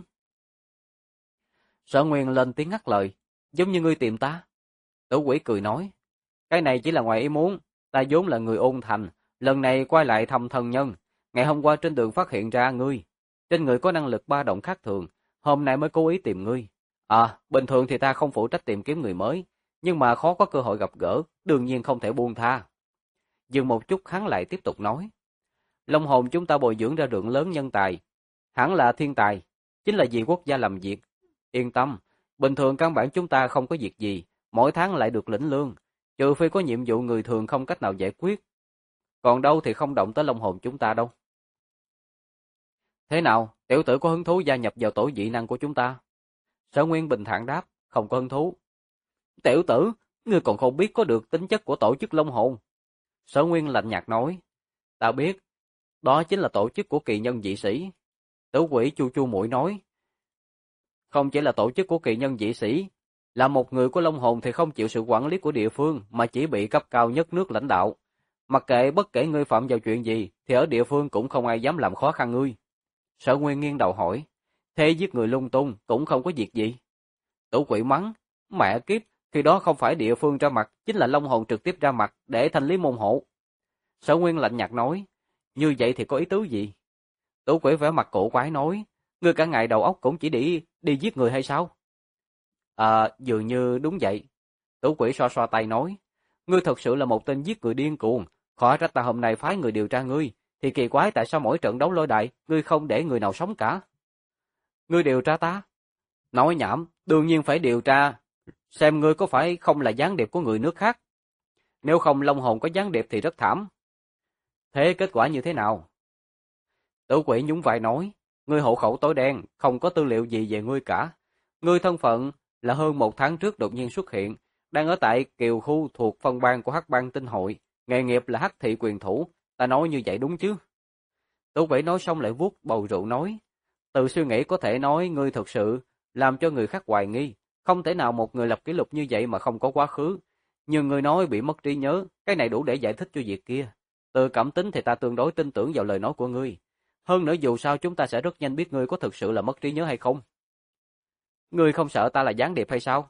Sở Nguyên lên tiếng ngắt lời, giống như ngươi tìm ta. Tử Quỷ cười nói, cái này chỉ là ngoài ý muốn, ta vốn là người Ôn Thành, lần này quay lại thăm thân nhân, ngày hôm qua trên đường phát hiện ra ngươi, trên người có năng lực ba động khác thường, hôm nay mới cố ý tìm ngươi. Bình thường thì ta không phụ trách tìm kiếm người mới, nhưng mà khó có cơ hội gặp gỡ, đương nhiên không thể buông tha. Dừng một chút hắn lại tiếp tục nói, Long hồn chúng ta bồi dưỡng ra lượng lớn nhân tài, hẳn là thiên tài, chính là vì quốc gia làm việc. Yên tâm, bình thường căn bản chúng ta không có việc gì, mỗi tháng lại được lĩnh lương, trừ phi có nhiệm vụ người thường không cách nào giải quyết. Còn đâu thì không động tới long hồn chúng ta đâu. Thế nào, tiểu tử có hứng thú gia nhập vào tổ dị năng của chúng ta? Sở Nguyên bình thản đáp, không có hứng thú. Tiểu tử, Ngươi còn không biết có được tính chất của tổ chức Long Hồn. Sở Nguyên lạnh nhạt nói, ta biết, đó chính là tổ chức của kỳ nhân dị sĩ. Tử Quỷ chu chu mũi nói, không chỉ là tổ chức của kỳ nhân dị sĩ, là một người của Long Hồn thì không chịu sự quản lý của địa phương mà chỉ bị cấp cao nhất nước lãnh đạo. Mặc kệ bất kể ngươi phạm vào chuyện gì thì ở địa phương cũng không ai dám làm khó khăn ngươi. Sở Nguyên nghiêng đầu hỏi, thế giết người lung tung cũng không có việc gì. Tử Quỷ mắng, mẹ kiếp, khi đó không phải địa phương ra mặt, chính là Long Hồn trực tiếp ra mặt để thanh lý môn hộ. Sở Nguyên lạnh nhạt nói, như vậy thì có ý tứ gì? Tử Quỷ vẻ mặt cổ quái nói, ngươi cả ngày đầu óc cũng chỉ đi giết người hay sao? Dường như đúng vậy. Tử Quỷ xoa xoa tay nói, ngươi thật sự là một tên giết người điên cuồng, khỏi trách ta hôm nay phái người điều tra ngươi, thì kỳ quái tại sao mỗi trận đấu lôi đài, ngươi không để người nào sống cả? Ngươi điều tra ta? Nói nhảm, đương nhiên phải điều tra, xem ngươi có phải không là gián điệp của người nước khác. Nếu không Long Hồn có gián điệp thì rất thảm. Thế kết quả như thế nào? Tử Quỷ nhún vai nói, ngươi hộ khẩu tối đen, không có tư liệu gì về ngươi cả. Ngươi thân phận là hơn 1 tháng trước đột nhiên xuất hiện, đang ở tại Kiều Khu thuộc phân ban của Hắc Bang Tinh Hội, nghề nghiệp là hắc thị quyền thủ, ta nói như vậy đúng chứ? Tử Quỷ nói xong lại vuốt bầu rượu nói, từ suy nghĩ có thể nói ngươi thực sự làm cho người khác hoài nghi, không thể nào một người lập kỷ lục như vậy mà không có quá khứ. Nhưng người nói bị mất trí nhớ, cái này đủ để giải thích cho việc kia. Từ cảm tính thì ta tương đối tin tưởng vào lời nói của ngươi. Hơn nữa dù sao chúng ta sẽ rất nhanh biết ngươi có thực sự là mất trí nhớ hay không. Ngươi không sợ ta là gián điệp hay sao?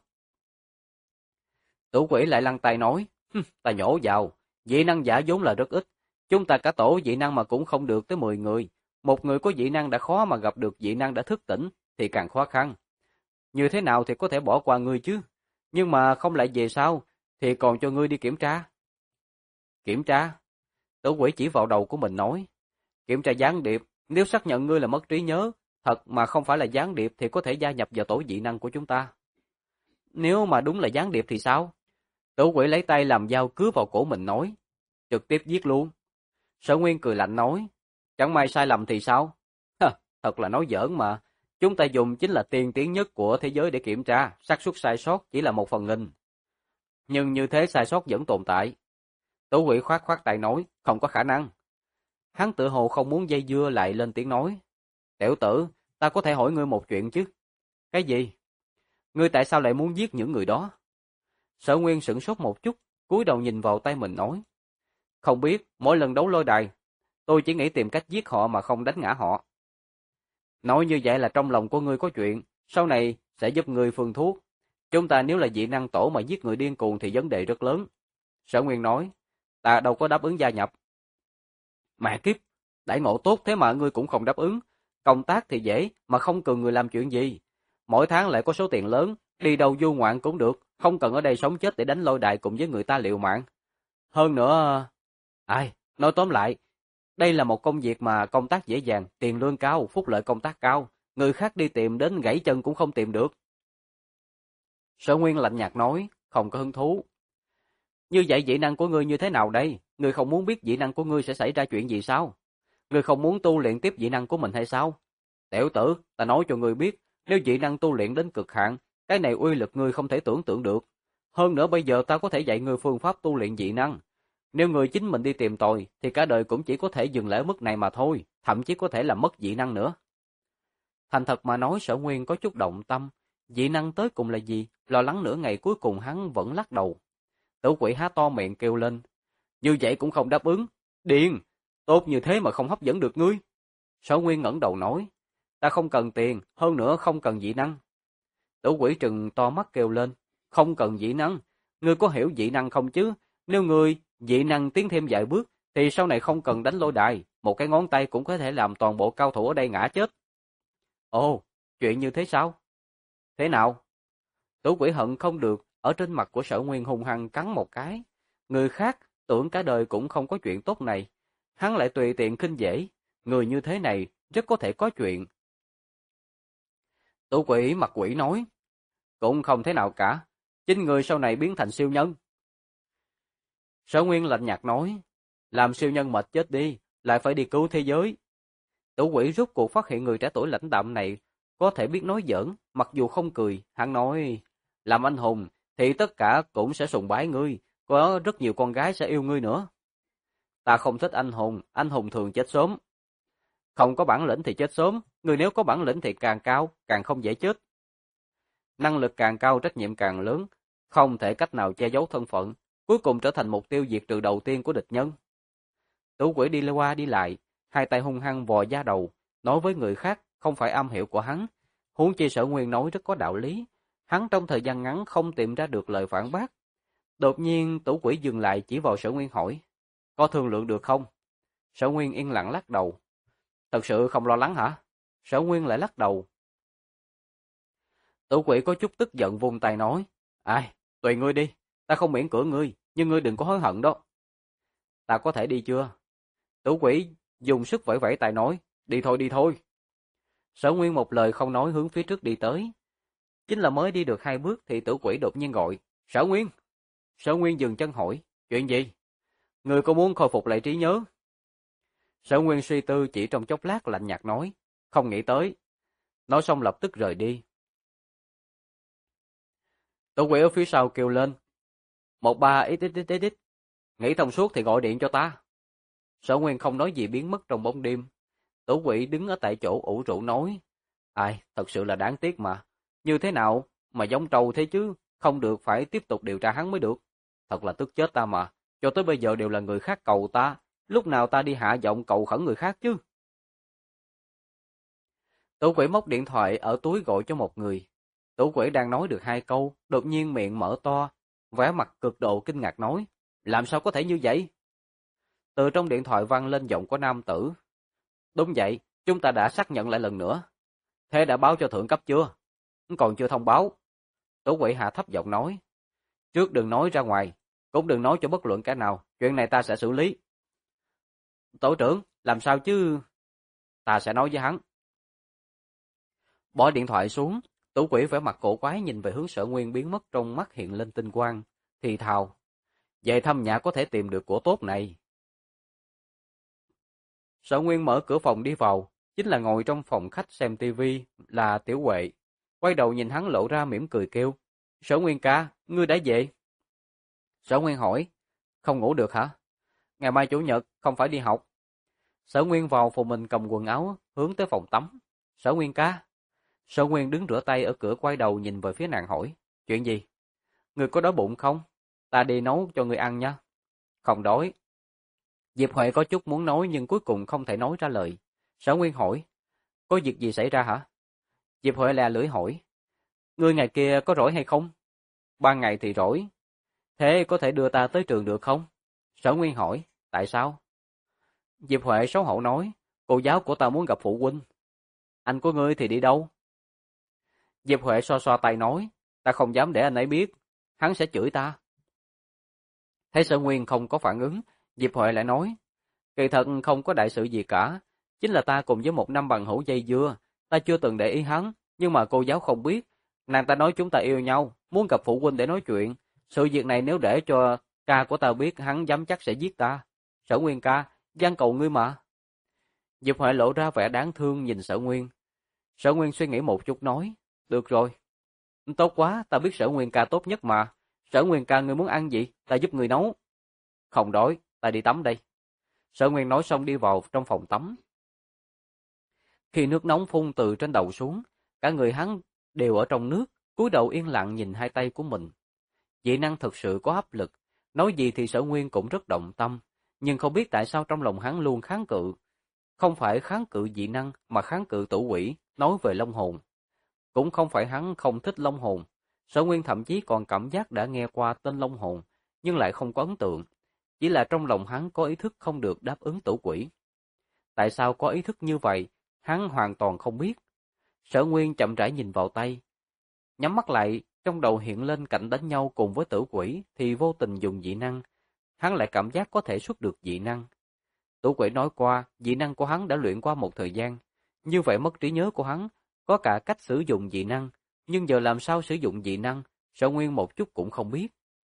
Tử Quỷ lại lăn tay nói, ta nhổ vào, dị năng giả vốn là rất ít. Chúng ta cả tổ dị năng mà cũng không được tới 10 người. Một người có dị năng đã khó mà gặp được dị năng đã thức tỉnh, thì càng khó khăn. Như thế nào thì có thể bỏ qua ngươi chứ? Nhưng mà không lại về sao, thì còn cho ngươi đi kiểm tra. Kiểm tra? Tử Quỷ chỉ vào đầu của mình nói, kiểm tra gián điệp, nếu xác nhận ngươi là mất trí nhớ, thật mà không phải là gián điệp thì có thể gia nhập vào tổ dị năng của chúng ta. Nếu mà đúng là gián điệp thì sao? Tử Quỷ lấy tay làm dao cứa vào cổ mình nói, trực tiếp giết luôn. Sở Nguyên cười lạnh nói, chẳng may sai lầm thì sao? Thật là nói giỡn mà, chúng ta dùng chính là tiên tiến nhất của thế giới để kiểm tra, xác suất sai sót chỉ là 1/1000. Nhưng như thế sai sót vẫn tồn tại. Tử Quỷ khoát khoát tay nói, không có khả năng. Hắn tự hồ không muốn dây dưa lại lên tiếng nói, tiểu tử, ta có thể hỏi ngươi một chuyện chứ? Cái gì? Ngươi tại sao lại muốn giết những người đó? Sở Nguyên sửng sốt một chút, cúi đầu nhìn vào tay mình nói, không biết, mỗi lần đấu lôi đài, tôi chỉ nghĩ tìm cách giết họ mà không đánh ngã họ. Nói như vậy là trong lòng của ngươi có chuyện, sau này sẽ giúp ngươi phương thuốc. Chúng ta nếu là dị năng tổ mà giết người điên cuồng thì vấn đề rất lớn. Sở Nguyên nói, ta đâu có đáp ứng gia nhập. Mẹ kiếp, đãi ngộ tốt thế mà ngươi cũng không đáp ứng. Công tác thì dễ, mà không cần người làm chuyện gì. Mỗi tháng lại có số tiền lớn, đi đâu du ngoạn cũng được, không cần ở đây sống chết để đánh lôi đài cùng với người ta liều mạng. Hơn nữa, nói tóm lại, đây là một công việc mà công tác dễ dàng, tiền lương cao, phúc lợi công tác cao, người khác đi tìm đến gãy chân cũng không tìm được. Sở Nguyên lạnh nhạt nói, không có hứng thú. Như vậy dị năng của ngươi như thế nào đây? Ngươi không muốn biết dị năng của ngươi sẽ xảy ra chuyện gì sao? Ngươi không muốn tu luyện tiếp dị năng của mình hay sao? Tiểu tử, ta nói cho ngươi biết, nếu dị năng tu luyện đến cực hạn, cái này uy lực ngươi không thể tưởng tượng được. Hơn nữa bây giờ ta có thể dạy ngươi phương pháp tu luyện dị năng. Nếu người chính mình đi tìm tòi, thì cả đời cũng chỉ có thể dừng lại ở mức này mà thôi, thậm chí có thể là mất dị năng nữa. Thành thật mà nói, Sở Nguyên có chút động tâm, dị năng tới cùng là gì, lo lắng nửa ngày cuối cùng hắn vẫn lắc đầu. Tử Quỷ há to miệng kêu lên, như vậy cũng không đáp ứng, điên, tốt như thế mà không hấp dẫn được ngươi. Sở Nguyên ngẩng đầu nói, ta không cần tiền, hơn nữa không cần dị năng. Tử Quỷ trừng to mắt kêu lên, không cần dị năng, ngươi có hiểu dị năng không chứ? Nếu ngươi dị năng tiến thêm vài bước, thì sau này không cần đánh lôi đài, một cái ngón tay cũng có thể làm toàn bộ cao thủ ở đây ngã chết. Ồ, chuyện như thế sao? Thế nào? Tử Quỷ hận không được, ở trên mặt của Sở Nguyên hung hăng cắn một cái. Người khác tưởng cả đời cũng không có chuyện tốt này, hắn lại tùy tiện khinh dễ, người như thế này rất có thể có chuyện. Tử Quỷ mặt quỷ nói, cũng không thế nào cả, chính người sau này biến thành siêu nhân. Sở Nguyên lạnh nhạt nói, làm siêu nhân mệt chết đi, lại phải đi cứu thế giới. Tử Quỷ rốt cuộc phát hiện người trẻ tuổi lãnh đạm này có thể biết nói giỡn, mặc dù không cười, hắn nói, làm anh hùng thì tất cả cũng sẽ sùng bái ngươi, có rất nhiều con gái sẽ yêu ngươi nữa. Ta không thích anh hùng thường chết sớm. Không có bản lĩnh thì chết sớm, người nếu có bản lĩnh thì càng cao, càng không dễ chết. Năng lực càng cao trách nhiệm càng lớn, không thể cách nào che giấu thân phận, cuối cùng trở thành mục tiêu diệt trừ đầu tiên của địch nhân. Tử Quỷ đi qua đi lại, hai tay hung hăng vò da đầu, nói với người khác không phải am hiểu của hắn, huống chi Sở Nguyên nói rất có đạo lý, hắn trong thời gian ngắn không tìm ra được lời phản bác. Đột nhiên Tử Quỷ dừng lại chỉ vào Sở Nguyên hỏi, có thương lượng được không? Sở Nguyên yên lặng lắc đầu. Thật sự không lo lắng hả? Sở Nguyên lại lắc đầu. Tử Quỷ có chút tức giận vung tay nói, ai, tùy ngươi đi, ta không miễn cưỡng ngươi, nhưng ngươi đừng có hối hận đó. Ta có thể đi chưa? Tử Quỷ dùng sức vẫy vẫy tay nói, đi thôi đi thôi. Sở Nguyên một lời không nói hướng phía trước đi tới. Chính là mới đi được 2 bước thì Tử Quỷ đột nhiên gọi, Sở Nguyên. Sở Nguyên dừng chân hỏi, chuyện gì? Ngươi có muốn khôi phục lại trí nhớ? Sở Nguyên suy tư chỉ trong chốc lát lạnh nhạt nói, không nghĩ tới. Nói xong lập tức rời đi. Tử Quỷ ở phía sau kêu lên, 13 ít ít ít ít ít. Nghĩ thông suốt thì gọi điện cho ta. Sở Nguyên không nói gì biến mất trong bóng đêm. Tử Quỷ đứng ở tại chỗ ủ rũ nói, ai, thật sự là đáng tiếc mà. Như thế nào mà giống trâu thế chứ, không được phải tiếp tục điều tra hắn mới được. Thật là tức chết ta mà, cho tới bây giờ đều là người khác cầu ta, lúc nào ta đi hạ giọng cầu khẩn người khác chứ. Tử Quỷ móc điện thoại ở túi gọi cho một người. Tử Quỷ đang nói được 2 câu, đột nhiên miệng mở to, vẻ mặt cực độ kinh ngạc nói, làm sao có thể như vậy? Từ trong điện thoại vang lên giọng của nam tử. Đúng vậy, chúng ta đã xác nhận lại lần nữa. Thế đã báo cho thượng cấp chưa? Còn chưa thông báo. Tử Quỷ hạ thấp giọng nói. Trước đừng nói ra ngoài, cũng đừng nói cho bất luận kẻ nào, chuyện này ta sẽ xử lý. Tổ trưởng, làm sao chứ? Ta sẽ nói với hắn. Bỏ điện thoại xuống, Tử Quỷ vẻ mặt cổ quái nhìn về hướng Sở Nguyên biến mất trong mắt hiện lên tinh quang, thì thào. Về thăm nhà có thể tìm được của tốt này. Sở Nguyên mở cửa phòng đi vào, chính là ngồi trong phòng khách xem tivi là Tiểu Huệ. Quay đầu nhìn hắn lộ ra mỉm cười kêu. Sở Nguyên ca, ngươi đã về? Sở Nguyên hỏi. Không ngủ được hả? Ngày mai chủ nhật, không phải đi học. Sở Nguyên vào phòng mình cầm quần áo, hướng tới phòng tắm. Sở Nguyên ca. Sở Nguyên đứng rửa tay ở cửa quay đầu nhìn về phía nàng hỏi. Chuyện gì? Ngươi có đói bụng không? Ta đi nấu cho ngươi ăn nha. Không đói. Diệp Huệ có chút muốn nói nhưng cuối cùng không thể nói ra lời. Sở Nguyên hỏi. Có việc gì xảy ra hả? Diệp Huệ lè lưỡi hỏi. Ngươi ngày kia có rỗi hay không? 3 ngày thì rỗi. Thế có thể đưa ta tới trường được không? Sở Nguyên hỏi. Tại sao? Diệp Huệ xấu hổ nói. Cô giáo của ta muốn gặp phụ huynh. Anh của ngươi thì đi đâu? Diệp Huệ xoa xoa tay nói. Ta không dám để anh ấy biết. Hắn sẽ chửi ta. Thấy Sở Nguyên không có phản ứng, Diệp Huệ lại nói. Kỳ thật không có đại sự gì cả. Chính là ta cùng với một năm bằng hữu dây dưa. Ta chưa từng để ý hắn, nhưng mà cô giáo không biết. Nàng ta nói chúng ta yêu nhau, muốn gặp phụ huynh để nói chuyện. Sự việc này nếu để cho ca của ta biết, hắn dám chắc sẽ giết ta. Sở Nguyên ca, van cầu ngươi mà. Diệp Huệ lộ ra vẻ đáng thương nhìn Sở Nguyên. Sở Nguyên suy nghĩ một chút nói, được rồi. Tốt quá, ta biết Sở Nguyên ca tốt nhất mà. Sở Nguyên ca ngươi muốn ăn gì, ta giúp ngươi nấu. Không đói, ta đi tắm đây. Sở Nguyên nói xong đi vào trong phòng tắm. Khi nước nóng phun từ trên đầu xuống, cả người hắn đều ở trong nước, cúi đầu yên lặng nhìn hai tay của mình. Dị năng thực sự có áp lực, nói gì thì Sở Nguyên cũng rất động tâm, nhưng không biết tại sao trong lòng hắn luôn kháng cự. Không phải kháng cự dị năng mà kháng cự tử quỷ, nói về long hồn. Cũng không phải hắn không thích long hồn, Sở Nguyên thậm chí còn cảm giác đã nghe qua tên long hồn, nhưng lại không có ấn tượng. Chỉ là trong lòng hắn có ý thức không được đáp ứng tử quỷ. Tại sao có ý thức như vậy, hắn hoàn toàn không biết. Sở Nguyên chậm rãi nhìn vào tay. Nhắm mắt lại, trong đầu hiện lên cảnh đánh nhau cùng với tử quỷ thì vô tình dùng dị năng. Hắn lại cảm giác có thể xuất được dị năng. Tử quỷ nói qua, dị năng của hắn đã luyện qua một thời gian. Như vậy mất trí nhớ của hắn, có cả cách sử dụng dị năng. Nhưng giờ làm sao sử dụng dị năng, Sở Nguyên một chút cũng không biết.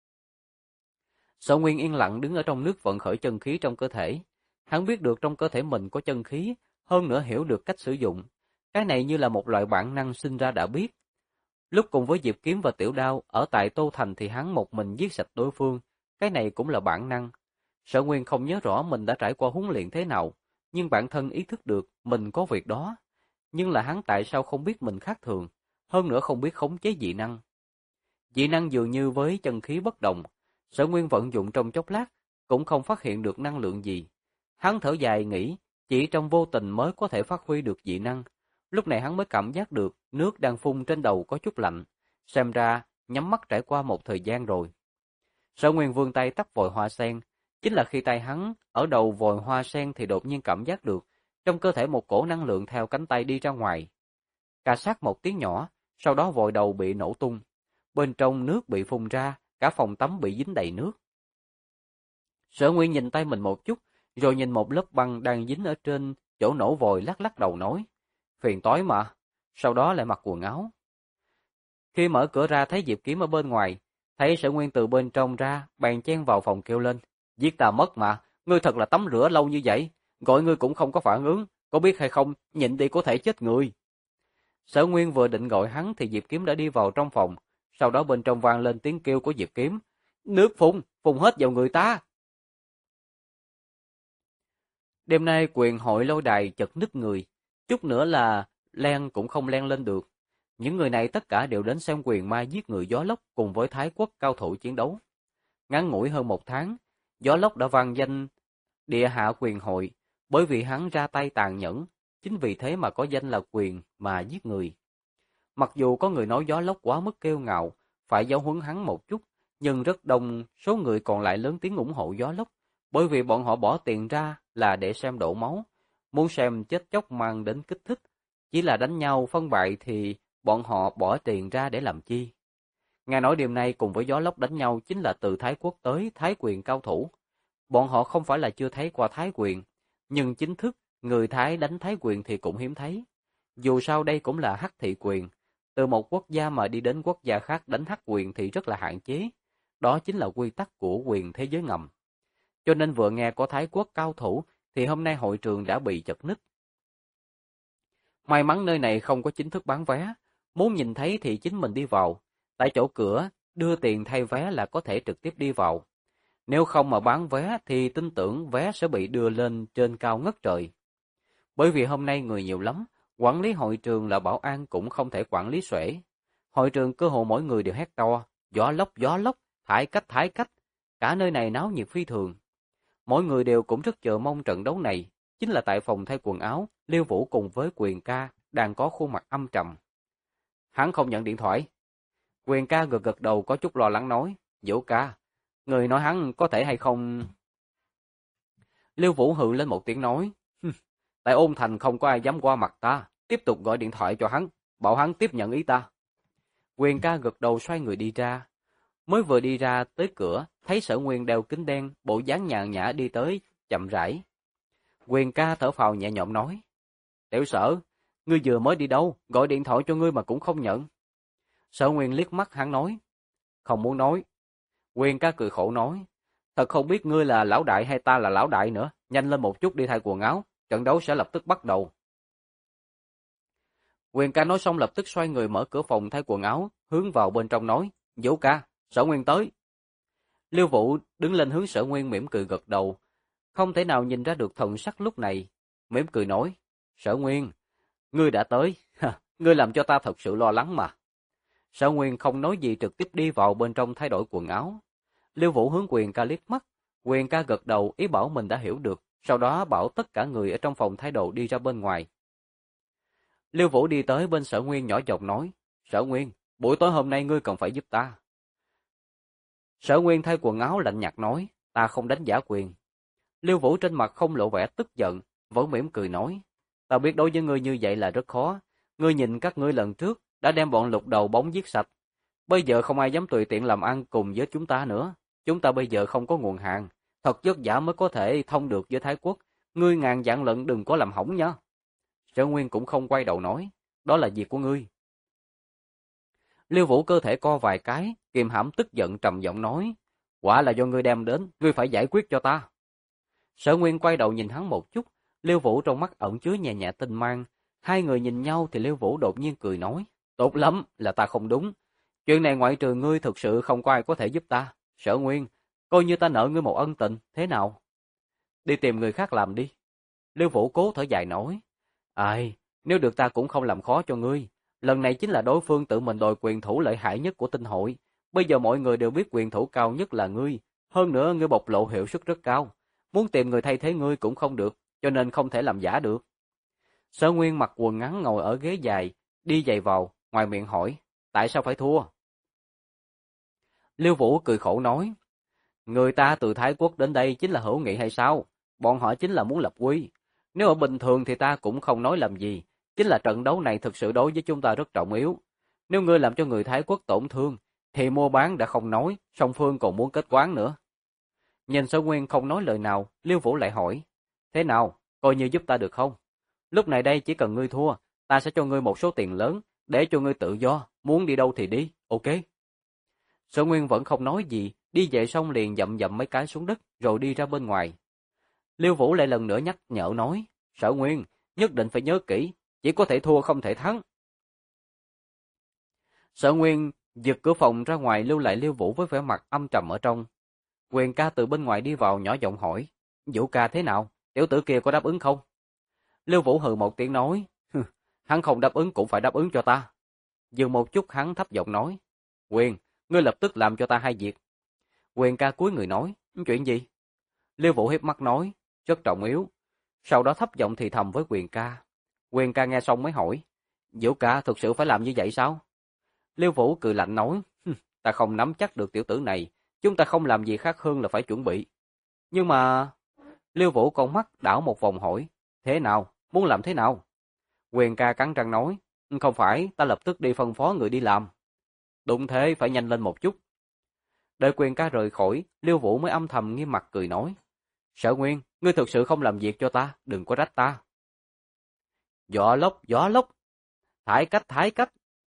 Sở Nguyên yên lặng đứng ở trong nước vận khởi chân khí trong cơ thể. Hắn biết được trong cơ thể mình có chân khí, hơn nữa hiểu được cách sử dụng. Cái này như là một loại bản năng sinh ra đã biết. Lúc cùng với Diệp Kiếm và Tiểu Đao ở tại Tô Thành thì hắn một mình giết sạch đối phương, cái này cũng là bản năng. Sở Nguyên không nhớ rõ mình đã trải qua huấn luyện thế nào, nhưng bản thân ý thức được mình có việc đó. Nhưng là hắn tại sao không biết mình khác thường, hơn nữa không biết khống chế dị năng. Dị năng dường như với chân khí bất đồng, Sở Nguyên vận dụng trong chốc lát, cũng không phát hiện được năng lượng gì. Hắn thở dài nghĩ, chỉ trong vô tình mới có thể phát huy được dị năng. Lúc này hắn mới cảm giác được nước đang phun trên đầu có chút lạnh, xem ra nhắm mắt trải qua một thời gian rồi. Sở Nguyên vươn tay tắp vòi hoa sen, chính là khi tay hắn ở đầu vòi hoa sen thì đột nhiên cảm giác được trong cơ thể một cổ năng lượng theo cánh tay đi ra ngoài. Cà sát một tiếng nhỏ, sau đó vòi đầu bị nổ tung. Bên trong nước bị phun ra, cả phòng tắm bị dính đầy nước. Sở Nguyên nhìn tay mình một chút, rồi nhìn một lớp băng đang dính ở trên chỗ nổ vòi lắc lắc đầu nói. Phiền toái mà, sau đó lại mặc quần áo. Khi mở cửa ra thấy Diệp Kiếm ở bên ngoài, thấy Sở Nguyên từ bên trong ra, bèn chen vào phòng kêu lên. Giết ta mất mà, ngươi thật là tắm rửa lâu như vậy, gọi ngươi cũng không có phản ứng, có biết hay không, nhịn đi có thể chết người. Sở Nguyên vừa định gọi hắn thì Diệp Kiếm đã đi vào trong phòng, sau đó bên trong vang lên tiếng kêu của Diệp Kiếm. Nước phun, phun hết vào người ta. Đêm nay quyền hội lôi đài chật ních người, chút nữa là len cũng không len lên được. Những người này tất cả đều đến xem Quyền Ma giết người Gió Lốc cùng với Thái Quốc cao thủ chiến đấu. Ngắn ngủi hơn một tháng, Gió Lốc đã vang danh địa hạ quyền hội, bởi vì hắn ra tay tàn nhẫn, chính vì thế mà có danh là Quyền Ma giết người. Mặc dù có người nói Gió Lốc quá mức kiêu ngạo, phải giáo huấn hắn một chút, nhưng rất đông số người còn lại lớn tiếng ủng hộ Gió Lốc, bởi vì bọn họ bỏ tiền ra là để xem đổ máu, muốn xem chết chóc mang đến kích thích, chỉ là đánh nhau phân bại thì bọn họ bỏ tiền ra để làm chi. Nghe nói đêm nay cùng với Gió Lốc đánh nhau chính là từ Thái Quốc tới Thái Quyền cao thủ. Bọn họ không phải là chưa thấy qua Thái Quyền, nhưng chính thức người Thái đánh Thái Quyền thì cũng hiếm thấy. Dù sao đây cũng là hắc thị quyền, từ một quốc gia mà đi đến quốc gia khác đánh hắc quyền thì rất là hạn chế. Đó chính là quy tắc của quyền thế giới ngầm. Cho nên vừa nghe có Thái Quốc cao thủ thì hôm nay hội trường đã bị chật ních. May mắn nơi này không có chính thức bán vé, muốn nhìn thấy thì chính mình đi vào, tại chỗ cửa, đưa tiền thay vé là có thể trực tiếp đi vào. Nếu không mà bán vé thì tin tưởng vé sẽ bị đưa lên trên cao ngất trời. Bởi vì hôm nay người nhiều lắm, quản lý hội trường là bảo an cũng không thể quản lý xuể. Hội trường cơ hồ mỗi người đều hét to, gió lốc, thải cách, cả nơi này náo nhiệt phi thường. Mỗi người đều cũng rất chờ mong trận đấu này, chính là tại phòng thay quần áo, Liêu Vũ cùng với Quyền ca đang có khuôn mặt âm trầm. Hắn không nhận điện thoại. Quyền ca gật gật đầu có chút lo lắng nói, Vũ ca, người nói hắn có thể hay không... Liêu Vũ hừ lên một tiếng nói, tại Ôn Thành không có ai dám qua mặt ta, tiếp tục gọi điện thoại cho hắn, bảo hắn tiếp nhận ý ta. Quyền ca gật đầu xoay người đi ra. Mới vừa đi ra tới cửa, thấy Sở Nguyên đeo kính đen, bộ dáng nhàn nhã đi tới, chậm rãi. Quyền ca thở phào nhẹ nhõm nói, Tiểu Sở, ngươi vừa mới đi đâu, gọi điện thoại cho ngươi mà cũng không nhận. Sở Nguyên liếc mắt hắn nói, không muốn nói. Quyền ca cười khổ nói, thật không biết ngươi là lão đại hay ta là lão đại nữa, nhanh lên một chút đi thay quần áo, trận đấu sẽ lập tức bắt đầu. Quyền ca nói xong lập tức xoay người mở cửa phòng thay quần áo, hướng vào bên trong nói, Vũ ca, Sở Nguyên tới. Liêu Vũ đứng lên hướng Sở Nguyên mỉm cười gật đầu, không thể nào nhìn ra được thần sắc lúc này, mỉm cười nói, Sở Nguyên, ngươi đã tới, ngươi làm cho ta thật sự lo lắng mà. Sở Nguyên không nói gì trực tiếp đi vào bên trong thay đổi quần áo. Liêu Vũ hướng Quyền ca liếc mắt, Quyền ca gật đầu ý bảo mình đã hiểu được, sau đó bảo tất cả người ở trong phòng thay đồ đi ra bên ngoài. Liêu Vũ đi tới bên Sở Nguyên nhỏ giọng nói, Sở Nguyên, buổi tối hôm nay ngươi cần phải giúp ta. Sở Nguyên thay quần áo lạnh nhạt nói, ta không đánh giả quyền. Liêu Vũ trên mặt không lộ vẻ tức giận, vẫn mỉm cười nói, ta biết đối với ngươi như vậy là rất khó, ngươi nhìn các ngươi lần trước đã đem bọn Lục Đầu Bóng giết sạch, bây giờ không ai dám tùy tiện làm ăn cùng với chúng ta nữa, chúng ta bây giờ không có nguồn hàng, thật vất vả mới có thể thông được với Thái Quốc, ngươi ngàn vạn lần đừng có làm hỏng nhá. Sở Nguyên cũng không quay đầu nói, đó là việc của ngươi. Liêu Vũ cơ thể co vài cái, kiềm hãm tức giận trầm giọng nói, quả là do ngươi đem đến, ngươi phải giải quyết cho ta. Sở Nguyên quay đầu nhìn hắn một chút, Liêu Vũ trong mắt ẩn chứa nhẹ nhẹ tinh mang, hai người nhìn nhau thì Liêu Vũ đột nhiên cười nói, Tốt lắm, là ta không đúng. Chuyện này ngoại trừ ngươi thực sự không có ai có thể giúp ta. Sở Nguyên, coi như ta nợ ngươi một ân tình, thế nào? Đi tìm người khác làm đi. Lưu Vũ cố thở dài nói. Ai, nếu được ta cũng không làm khó cho ngươi. Lần này chính là đối phương tự mình đòi quyền thủ lợi hại nhất của tinh hội. Bây giờ mọi người đều biết quyền thủ cao nhất là ngươi. Hơn nữa ngươi bộc lộ hiệu suất rất cao. Muốn tìm người thay thế ngươi cũng không được, cho nên không thể làm giả được. Sở Nguyên mặc quần ngắn ngồi ở ghế dài, đi giày vào, ngoài miệng hỏi, tại sao phải thua? Lưu Vũ cười khổ nói, người ta từ Thái Quốc đến đây chính là hữu nghị hay sao? Bọn họ chính là muốn lập quy. Nếu ở bình thường thì ta cũng không nói làm gì, chính là trận đấu này thực sự đối với chúng ta rất trọng yếu. Nếu ngươi làm cho người Thái Quốc tổn thương, thì mua bán đã không nói, song phương còn muốn kết quán nữa. Nhìn Sở Nguyên không nói lời nào, Lưu Vũ lại hỏi, thế nào, coi như giúp ta được không? Lúc này đây chỉ cần ngươi thua, ta sẽ cho ngươi một số tiền lớn, để cho ngươi tự do, muốn đi đâu thì đi, ok? Sở Nguyên vẫn không nói gì, đi về xong liền dậm dậm mấy cái xuống đất, rồi đi ra bên ngoài. Lưu Vũ lại lần nữa nhắc nhở nói, Sở Nguyên, nhất định phải nhớ kỹ, chỉ có thể thua không thể thắng. Sở Nguyên giật cửa phòng ra ngoài, lưu lại Lưu Vũ với vẻ mặt âm trầm ở trong. Quyền ca từ bên ngoài đi vào nhỏ giọng hỏi, Vũ ca thế nào, tiểu tử kia có đáp ứng không? Lưu Vũ hừ một tiếng nói, hắn không đáp ứng cũng phải đáp ứng cho ta. Dừng một chút hắn thấp giọng nói, Quyền, ngươi lập tức làm cho ta hai việc. Quyền ca cúi người nói, chuyện gì? Lưu Vũ hiếp mắt nói, rất trọng yếu. Sau đó thấp giọng thì thầm với Quyền ca. Quyền ca nghe xong mới hỏi, Vũ ca thực sự phải làm như vậy sao? Lưu Vũ cười lạnh nói, ta không nắm chắc được tiểu tử này, chúng ta không làm gì khác hơn là phải chuẩn bị. Nhưng mà... Lưu Vũ con mắt đảo một vòng hỏi, thế nào, muốn làm thế nào? Quyền ca cắn răng nói, không phải, ta lập tức đi phân phó người đi làm. Đúng thế, phải nhanh lên một chút. Đợi Quyền ca rời khỏi, Lưu Vũ mới âm thầm nghiêm mặt cười nói, Sở Nguyên, ngươi thực sự không làm việc cho ta, đừng có trách ta. Gió lốc, thái cách.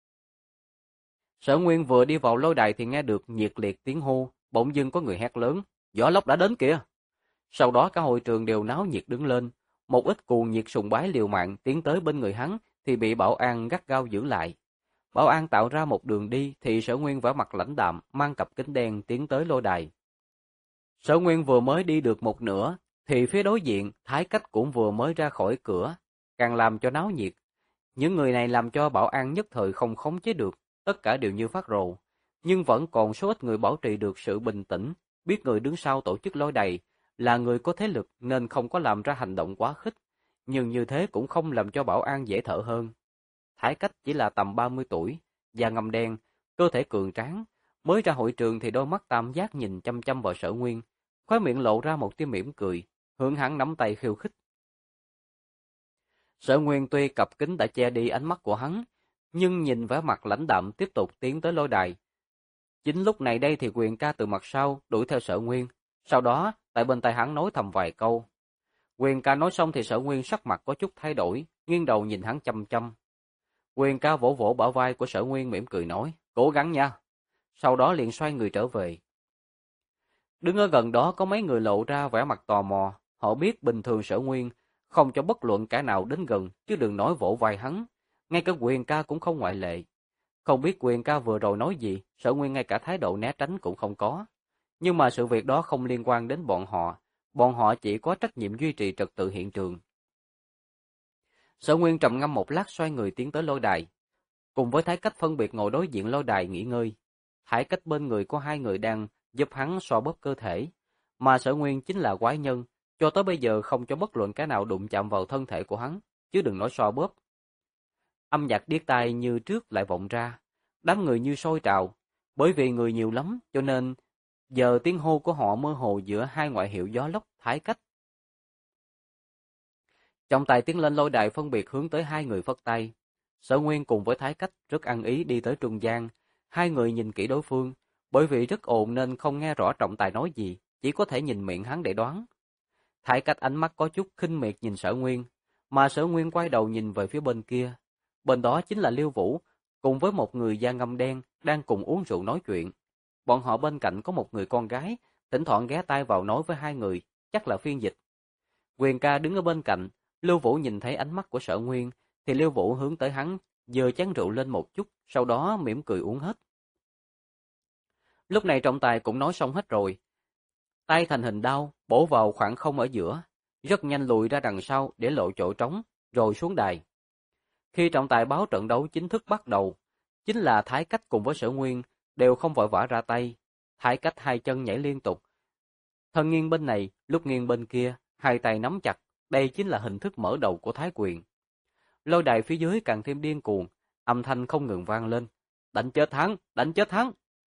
Sở Nguyên vừa đi vào lôi đài thì nghe được nhiệt liệt tiếng hô, bỗng dưng có người hét lớn, gió lốc đã đến kìa. Sau đó cả hội trường đều náo nhiệt đứng lên, một ít cuồng nhiệt sùng bái liều mạng tiến tới bên người hắn thì bị bảo an gắt gao giữ lại. Bảo an tạo ra một đường đi thì Sở Nguyên vẻ mặt lãnh đạm, mang cặp kính đen tiến tới lôi đài. Sở Nguyên vừa mới đi được một nửa thì phía đối diện Thái Cách cũng vừa mới ra khỏi cửa, càng làm cho náo nhiệt. Những người này làm cho bảo an nhất thời không khống chế được, tất cả đều như phát rồ, nhưng vẫn còn số ít người bảo trì được sự bình tĩnh, biết người đứng sau tổ chức lôi đài là người có thế lực nên không có làm ra hành động quá khích, nhưng như thế cũng không làm cho bảo an dễ thở hơn. Thái Cách chỉ là tầm 30 tuổi, da ngăm đen, cơ thể cường tráng, mới ra hội trường thì đôi mắt tam giác nhìn chăm chăm vào Sở Nguyên, khóe miệng lộ ra một tia mỉm cười, hướng hắn nắm tay khiêu khích. Sở Nguyên tuy cặp kính đã che đi ánh mắt của hắn, nhưng nhìn vẻ mặt lãnh đạm tiếp tục tiến tới lôi đài. Chính lúc này đây thì Quyền ca từ mặt sau đuổi theo Sở Nguyên, sau đó tại bên tai hắn nói thầm vài câu. Quyền ca nói xong thì Sở Nguyên sắc mặt có chút thay đổi, nghiêng đầu nhìn hắn chăm chăm. Quyền ca vỗ vỗ bả vai của Sở Nguyên mỉm cười nói, cố gắng nha. Sau đó liền xoay người trở về. Đứng ở gần đó có mấy người lộ ra vẻ mặt tò mò, họ biết bình thường Sở Nguyên không cho bất luận kẻ nào đến gần, chứ đừng nói vỗ vai hắn, ngay cả Quyền ca cũng không ngoại lệ. Không biết Quyền ca vừa rồi nói gì, Sở Nguyên ngay cả thái độ né tránh cũng không có. Nhưng mà sự việc đó không liên quan đến bọn họ chỉ có trách nhiệm duy trì trật tự hiện trường. Sở Nguyên trầm ngâm một lát xoay người tiến tới lôi đài, cùng với Thái Cách phân biệt ngồi đối diện lôi đài nghỉ ngơi. Thái Cách bên người có hai người đang giúp hắn xoa bóp cơ thể, mà Sở Nguyên chính là quái nhân, cho tới bây giờ không cho bất luận cái nào đụng chạm vào thân thể của hắn, chứ đừng nói xoa bóp. Âm nhạc điếc tai như trước lại vọng ra, đám người như sôi trào, bởi vì người nhiều lắm cho nên giờ tiếng hô của họ mơ hồ giữa hai ngoại hiệu gió lốc, Thái Cách. Trọng tài tiến lên lôi đài phân biệt hướng tới hai người phất tay. Sở Nguyên cùng với Thái Cách rất ăn ý đi tới trung gian, hai người nhìn kỹ đối phương, bởi vì rất ồn nên không nghe rõ trọng tài nói gì, chỉ có thể nhìn miệng hắn để đoán. Thái Cách ánh mắt có chút khinh miệt nhìn Sở Nguyên, mà Sở Nguyên quay đầu nhìn về phía bên kia. Bên đó chính là Lưu Vũ, cùng với một người da ngăm đen đang cùng uống rượu nói chuyện. Bọn họ bên cạnh có một người con gái, thỉnh thoảng ghé tai vào nói với hai người, chắc là phiên dịch. Quyền ca đứng ở bên cạnh, Lưu Vũ nhìn thấy ánh mắt của Sở Nguyên, thì Lưu Vũ hướng tới hắn, giơ chén rượu lên một chút, sau đó mỉm cười uống hết. Lúc này trọng tài cũng nói xong hết rồi. Tay thành hình đao, bổ vào khoảng không ở giữa, rất nhanh lùi ra đằng sau để lộ chỗ trống, rồi xuống đài. Khi trọng tài báo trận đấu chính thức bắt đầu, chính là Thái Cách cùng với Sở Nguyên đều không vội vã ra tay. Thái Cách hai chân nhảy liên tục, thân nghiêng bên này, lúc nghiêng bên kia, hai tay nắm chặt, đây chính là hình thức mở đầu của Thái Quyền. Lôi đài phía dưới càng thêm điên cuồng, âm thanh không ngừng vang lên. Đánh chết hắn, đánh chết hắn.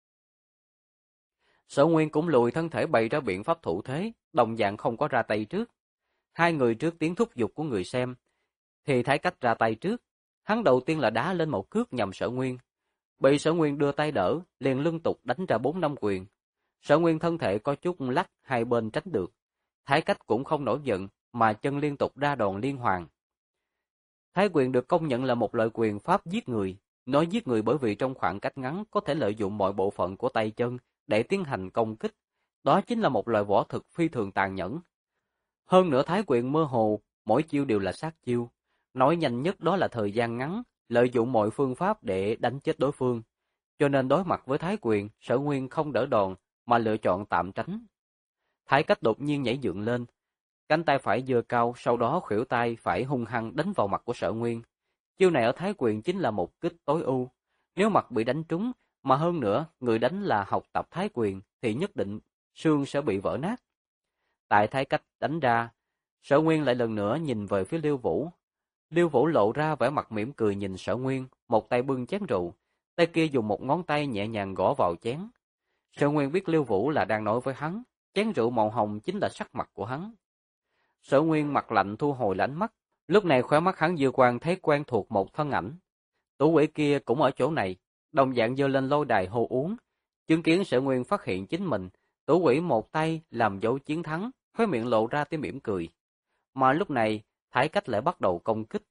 Sở Nguyên cũng lùi thân thể bày ra biện pháp thủ thế, đồng dạng không có ra tay trước. Hai người trước tiếng thúc giục của người xem, thì Thái Cách ra tay trước. Hắn đầu tiên là đá lên một cước nhằm Sở Nguyên. Bị Sở Nguyên đưa tay đỡ, liền liên tục đánh ra 4-5 quyền. Sở Nguyên thân thể có chút lắc, hai bên tránh được. Thái Cách cũng không nổi giận, mà chân liên tục ra đòn liên hoàn. Thái quyền được công nhận là một loại quyền pháp giết người. Nói giết người bởi vì trong khoảng cách ngắn có thể lợi dụng mọi bộ phận của tay chân để tiến hành công kích. Đó chính là một loại võ thực phi thường tàn nhẫn. Hơn nữa Thái quyền mơ hồ, mỗi chiêu đều là sát chiêu. Nói nhanh nhất đó là thời gian ngắn, lợi dụng mọi phương pháp để đánh chết đối phương. Cho nên đối mặt với Thái quyền, Sở Nguyên không đỡ đòn, mà lựa chọn tạm tránh. Thái Cách đột nhiên nhảy dựng lên, cánh tay phải giơ cao, sau đó khuỷu tay phải hung hăng đánh vào mặt của Sở Nguyên. Chiêu này ở Thái quyền chính là một kích tối ưu. Nếu mặt bị đánh trúng, mà hơn nữa người đánh là học tập Thái quyền, thì nhất định xương sẽ bị vỡ nát. Tại Thái Cách đánh ra, Sở Nguyên lại lần nữa nhìn về phía Liêu Vũ. Liêu Vũ lộ ra vẻ mặt mỉm cười nhìn Sở Nguyên, một tay bưng chén rượu, tay kia dùng một ngón tay nhẹ nhàng gõ vào chén. Sở Nguyên biết Liêu Vũ là đang nói với hắn, chén rượu màu hồng chính là sắc mặt của hắn. Sở Nguyên mặt lạnh thu hồi ánh mắt, lúc này khóe mắt hắn dư quang thấy quen thuộc một thân ảnh. Tủ quỷ kia cũng ở chỗ này, đồng dạng giơ lên lôi đài hô uống. Chứng kiến Sở Nguyên phát hiện chính mình, Tủ quỷ một tay làm dấu chiến thắng, khóe miệng lộ ra tiếng mỉm cười. Mà lúc này, Thái Cách lại bắt đầu công kích.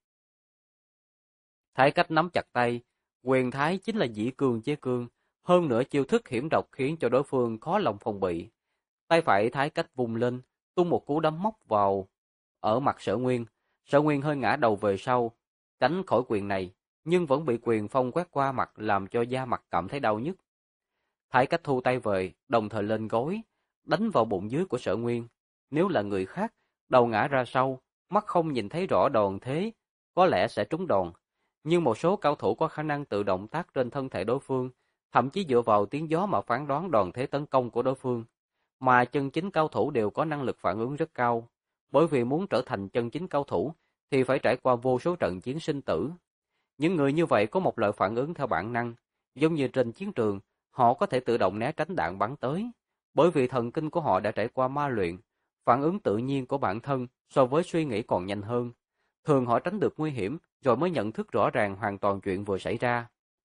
Thái Cách nắm chặt tay, quyền thái chính là dĩ cương chế cương, hơn nữa chiêu thức hiểm độc khiến cho đối phương khó lòng phòng bị. Tay phải Thái Cách vung lên, tung một cú đấm móc vào ở mặt Sở Nguyên. Sở Nguyên hơi ngã đầu về sau, tránh khỏi quyền này, nhưng vẫn bị quyền phong quét qua mặt làm cho da mặt cảm thấy đau nhức. Thái Cách thu tay về, đồng thời lên gối, đánh vào bụng dưới của Sở Nguyên. Nếu là người khác, đầu ngã ra sau, mắt không nhìn thấy rõ đòn thế, có lẽ sẽ trúng đòn. Nhưng một số cao thủ có khả năng tự động tác trên thân thể đối phương, thậm chí dựa vào tiếng gió mà phán đoán đòn thế tấn công của đối phương. Mà chân chính cao thủ đều có năng lực phản ứng rất cao, bởi vì muốn trở thành chân chính cao thủ thì phải trải qua vô số trận chiến sinh tử. Những người như vậy có một loại phản ứng theo bản năng, giống như trên chiến trường, họ có thể tự động né tránh đạn bắn tới, bởi vì thần kinh của họ đã trải qua ma luyện, phản ứng tự nhiên của bản thân so với suy nghĩ còn nhanh hơn. Thường họ tránh được nguy hiểm rồi mới nhận thức rõ ràng hoàn toàn chuyện vừa xảy ra.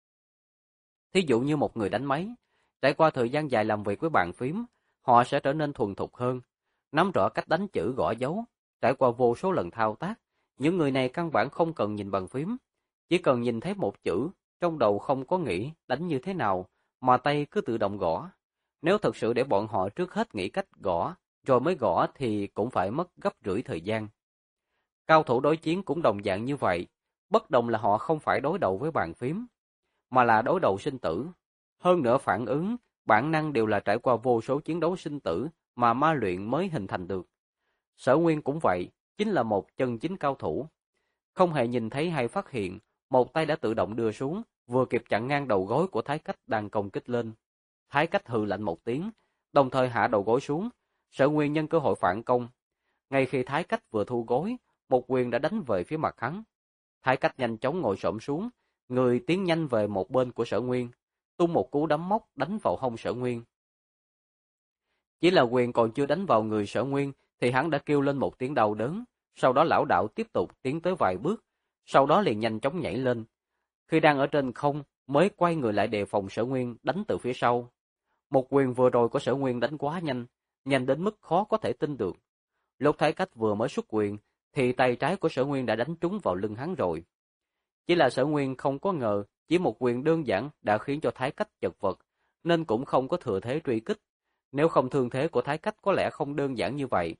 Thí dụ như một người đánh máy, trải qua thời gian dài làm việc với bàn phím, họ sẽ trở nên thuần thục hơn, nắm rõ cách đánh chữ gõ dấu, trải qua vô số lần thao tác. Những người này căn bản không cần nhìn bàn phím, chỉ cần nhìn thấy một chữ, trong đầu không có nghĩ đánh như thế nào, mà tay cứ tự động gõ. Nếu thực sự để bọn họ trước hết nghĩ cách gõ, rồi mới gõ thì cũng phải mất gấp rưỡi thời gian. Cao thủ đối chiến cũng đồng dạng như vậy, bất đồng là họ không phải đối đầu với bàn phím, mà là đối đầu sinh tử. Hơn nữa phản ứng, bản năng đều là trải qua vô số chiến đấu sinh tử mà ma luyện mới hình thành được. Sở Nguyên cũng vậy, chính là một chân chính cao thủ. Không hề nhìn thấy hay phát hiện, một tay đã tự động đưa xuống, vừa kịp chặn ngang đầu gối của Thái Cách đang công kích lên. Thái Cách hừ lạnh một tiếng, đồng thời hạ đầu gối xuống. Sở Nguyên nhân cơ hội phản công. Ngay khi Thái Cách vừa thu gối, một quyền đã đánh về phía mặt hắn. Thái Cách nhanh chóng ngồi xổm xuống, người tiến nhanh về một bên của Sở Nguyên, tung một cú đấm móc đánh vào hông Sở Nguyên. Chỉ là quyền còn chưa đánh vào người Sở Nguyên thì hắn đã kêu lên một tiếng đau đớn, sau đó lảo đảo tiếp tục tiến tới vài bước, sau đó liền nhanh chóng nhảy lên. Khi đang ở trên không, mới quay người lại đề phòng Sở Nguyên đánh từ phía sau. Một quyền vừa rồi của Sở Nguyên đánh quá nhanh, nhanh đến mức khó có thể tin được. Lúc Thái Cách vừa mới xuất quyền, thì tay trái của Sở Nguyên đã đánh trúng vào lưng hắn rồi. Chỉ là Sở Nguyên không có ngờ, chỉ một quyền đơn giản đã khiến cho Thái Cách chật vật, nên cũng không có thừa thế truy kích. Nếu không thương thế của Thái Cách có lẽ không đơn giản như vậy.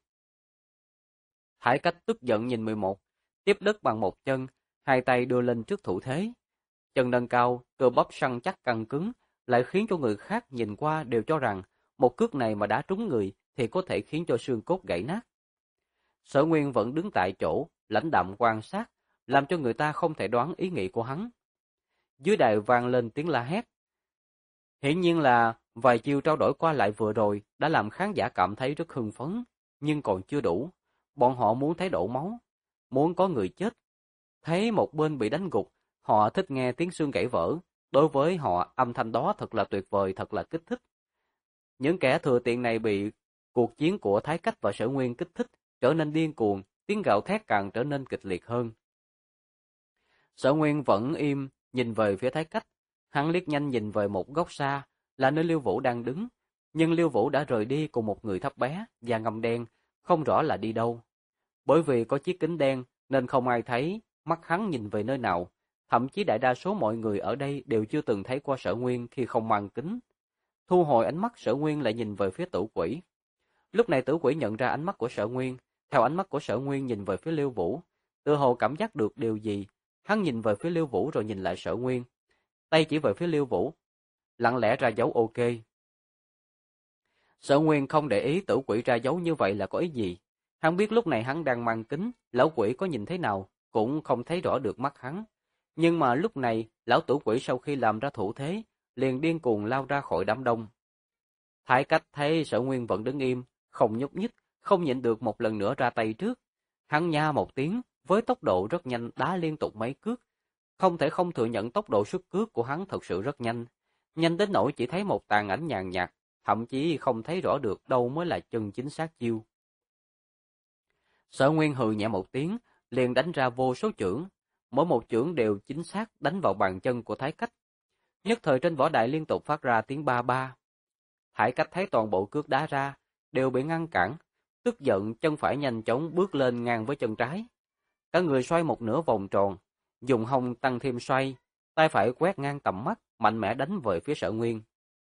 Thái Cách tức giận nhìn 11, tiếp đất bằng một chân, hai tay đưa lên trước thủ thế. chân nâng cao, cơ bắp săn chắc căng cứng, lại khiến cho người khác nhìn qua đều cho rằng một cước này mà đá trúng người thì có thể khiến cho xương cốt gãy nát. Sở Nguyên vẫn đứng tại chỗ, lãnh đạm quan sát, làm cho người ta không thể đoán ý nghĩ của hắn. Dưới đài vang lên tiếng la hét. Hiển nhiên là vài chiêu trao đổi qua lại vừa rồi đã làm khán giả cảm thấy rất hưng phấn, nhưng còn chưa đủ. Bọn họ muốn thấy đổ máu, muốn có người chết. Thấy một bên bị đánh gục, họ thích nghe tiếng xương gãy vỡ. Đối với họ, âm thanh đó thật là tuyệt vời, thật là kích thích. Những kẻ thừa tiện này bị cuộc chiến của Thái Cách và Sở Nguyên kích thích, trở nên điên cuồng, tiếng gào thét càng trở nên kịch liệt hơn. Sở Nguyên vẫn im, nhìn về phía Thái Cách. Hắn liếc nhanh nhìn về một góc xa, là nơi Liêu Vũ đang đứng. Nhưng Liêu Vũ đã rời đi cùng một người thấp bé, da ngăm đen, không rõ là đi đâu. Bởi vì có chiếc kính đen, nên không ai thấy mắt hắn nhìn về nơi nào. Thậm chí đại đa số mọi người ở đây đều chưa từng thấy qua Sở Nguyên khi không mang kính. Thu hồi ánh mắt, Sở Nguyên lại nhìn về phía Tử Quỷ. Lúc này Tử Quỷ nhận ra ánh mắt của Sở Nguyên, theo ánh mắt của Sở Nguyên nhìn về phía Liêu Vũ, tự hồ cảm giác được điều gì, hắn nhìn về phía Liêu Vũ rồi nhìn lại Sở Nguyên, tay chỉ về phía Liêu Vũ, lặng lẽ ra dấu ok. Sở Nguyên không để ý Tử Quỷ ra dấu như vậy là có ý gì, hắn biết lúc này hắn đang mang kính, lão quỷ có nhìn thế nào cũng không thấy rõ được mắt hắn, nhưng mà lúc này lão Tử Quỷ sau khi làm ra thủ thế, liền điên cuồng lao ra khỏi đám đông. Thái Cách thấy Sở Nguyên vẫn đứng im, không nhúc nhích, không nhịn được một lần nữa ra tay trước. Hắn nha một tiếng, với tốc độ rất nhanh đá liên tục mấy cước. Không thể không thừa nhận tốc độ xuất cước của hắn thật sự rất nhanh. Nhanh đến nỗi chỉ thấy một tàn ảnh nhàn nhạt, thậm chí không thấy rõ được đâu mới là chân chính xác chiêu. Sở Nguyên hừ nhẹ một tiếng, liền đánh ra vô số chưởng. Mỗi một chưởng đều chính xác đánh vào bàn chân của Thái Cách. Nhất thời trên võ đài liên tục phát ra tiếng ba ba. Thái Cách thấy toàn bộ cước đá ra, đều bị ngăn cản, tức giận chân phải nhanh chóng bước lên ngang với chân trái. Cả người xoay một nửa vòng tròn, dùng hông tăng thêm xoay, tay phải quét ngang tầm mắt, mạnh mẽ đánh về phía Sở Nguyên.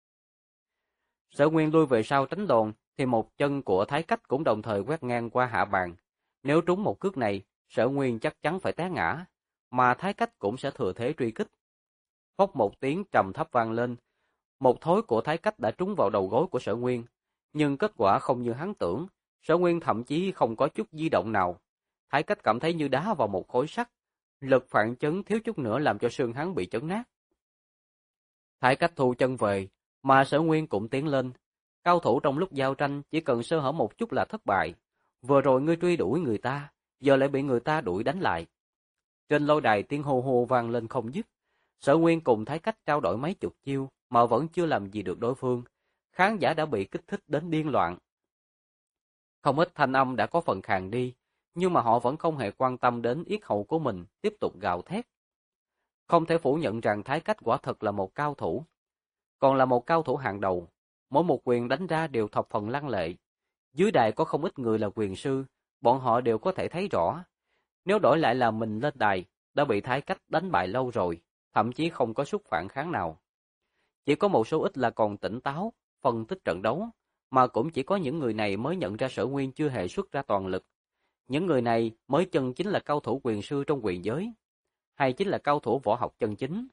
Sở Nguyên lui về sau tránh đòn, thì một chân của Thái Cách cũng đồng thời quét ngang qua hạ bàn. Nếu trúng một cước này, Sở Nguyên chắc chắn phải té ngã, mà Thái Cách cũng sẽ thừa thế truy kích. Phốc một tiếng trầm thấp vang lên, một thối của Thái Cách đã trúng vào đầu gối của Sở Nguyên, nhưng kết quả không như hắn tưởng, Sở Nguyên thậm chí không có chút di động nào. Thái Cách cảm thấy như đá vào một khối sắt, lực phản chấn thiếu chút nữa làm cho xương hắn bị chấn nát. Thái Cách thu chân về, mà Sở Nguyên cũng tiến lên. Cao thủ trong lúc giao tranh chỉ cần sơ hở một chút là thất bại. Vừa rồi ngươi truy đuổi người ta, giờ lại bị người ta đuổi đánh lại. Trên lôi đài tiếng hô hô vang lên không dứt. Sở Nguyên cùng Thái Cách trao đổi mấy chục chiêu mà vẫn chưa làm gì được đối phương. Khán giả đã bị kích thích đến điên loạn. Không ít thanh âm đã có phần khàn đi, nhưng mà họ vẫn không hề quan tâm đến yết hầu của mình, tiếp tục gào thét. Không thể phủ nhận rằng Thái Cách quả thật là một cao thủ, còn là một cao thủ hàng đầu. Mỗi một quyền đánh ra đều thập phần lăng lệ. Dưới đài có không ít người là quyền sư, bọn họ đều có thể thấy rõ. Nếu đổi lại là mình lên đài, đã bị Thái Cách đánh bại lâu rồi, thậm chí không có chút phản kháng nào. Chỉ có một số ít là còn tỉnh táo, phân tích trận đấu, mà cũng chỉ có những người này mới nhận ra Sở Nguyên chưa hề xuất ra toàn lực. Những người này mới chân chính là cao thủ quyền sư trong quyền giới, hay chính là cao thủ võ học chân chính.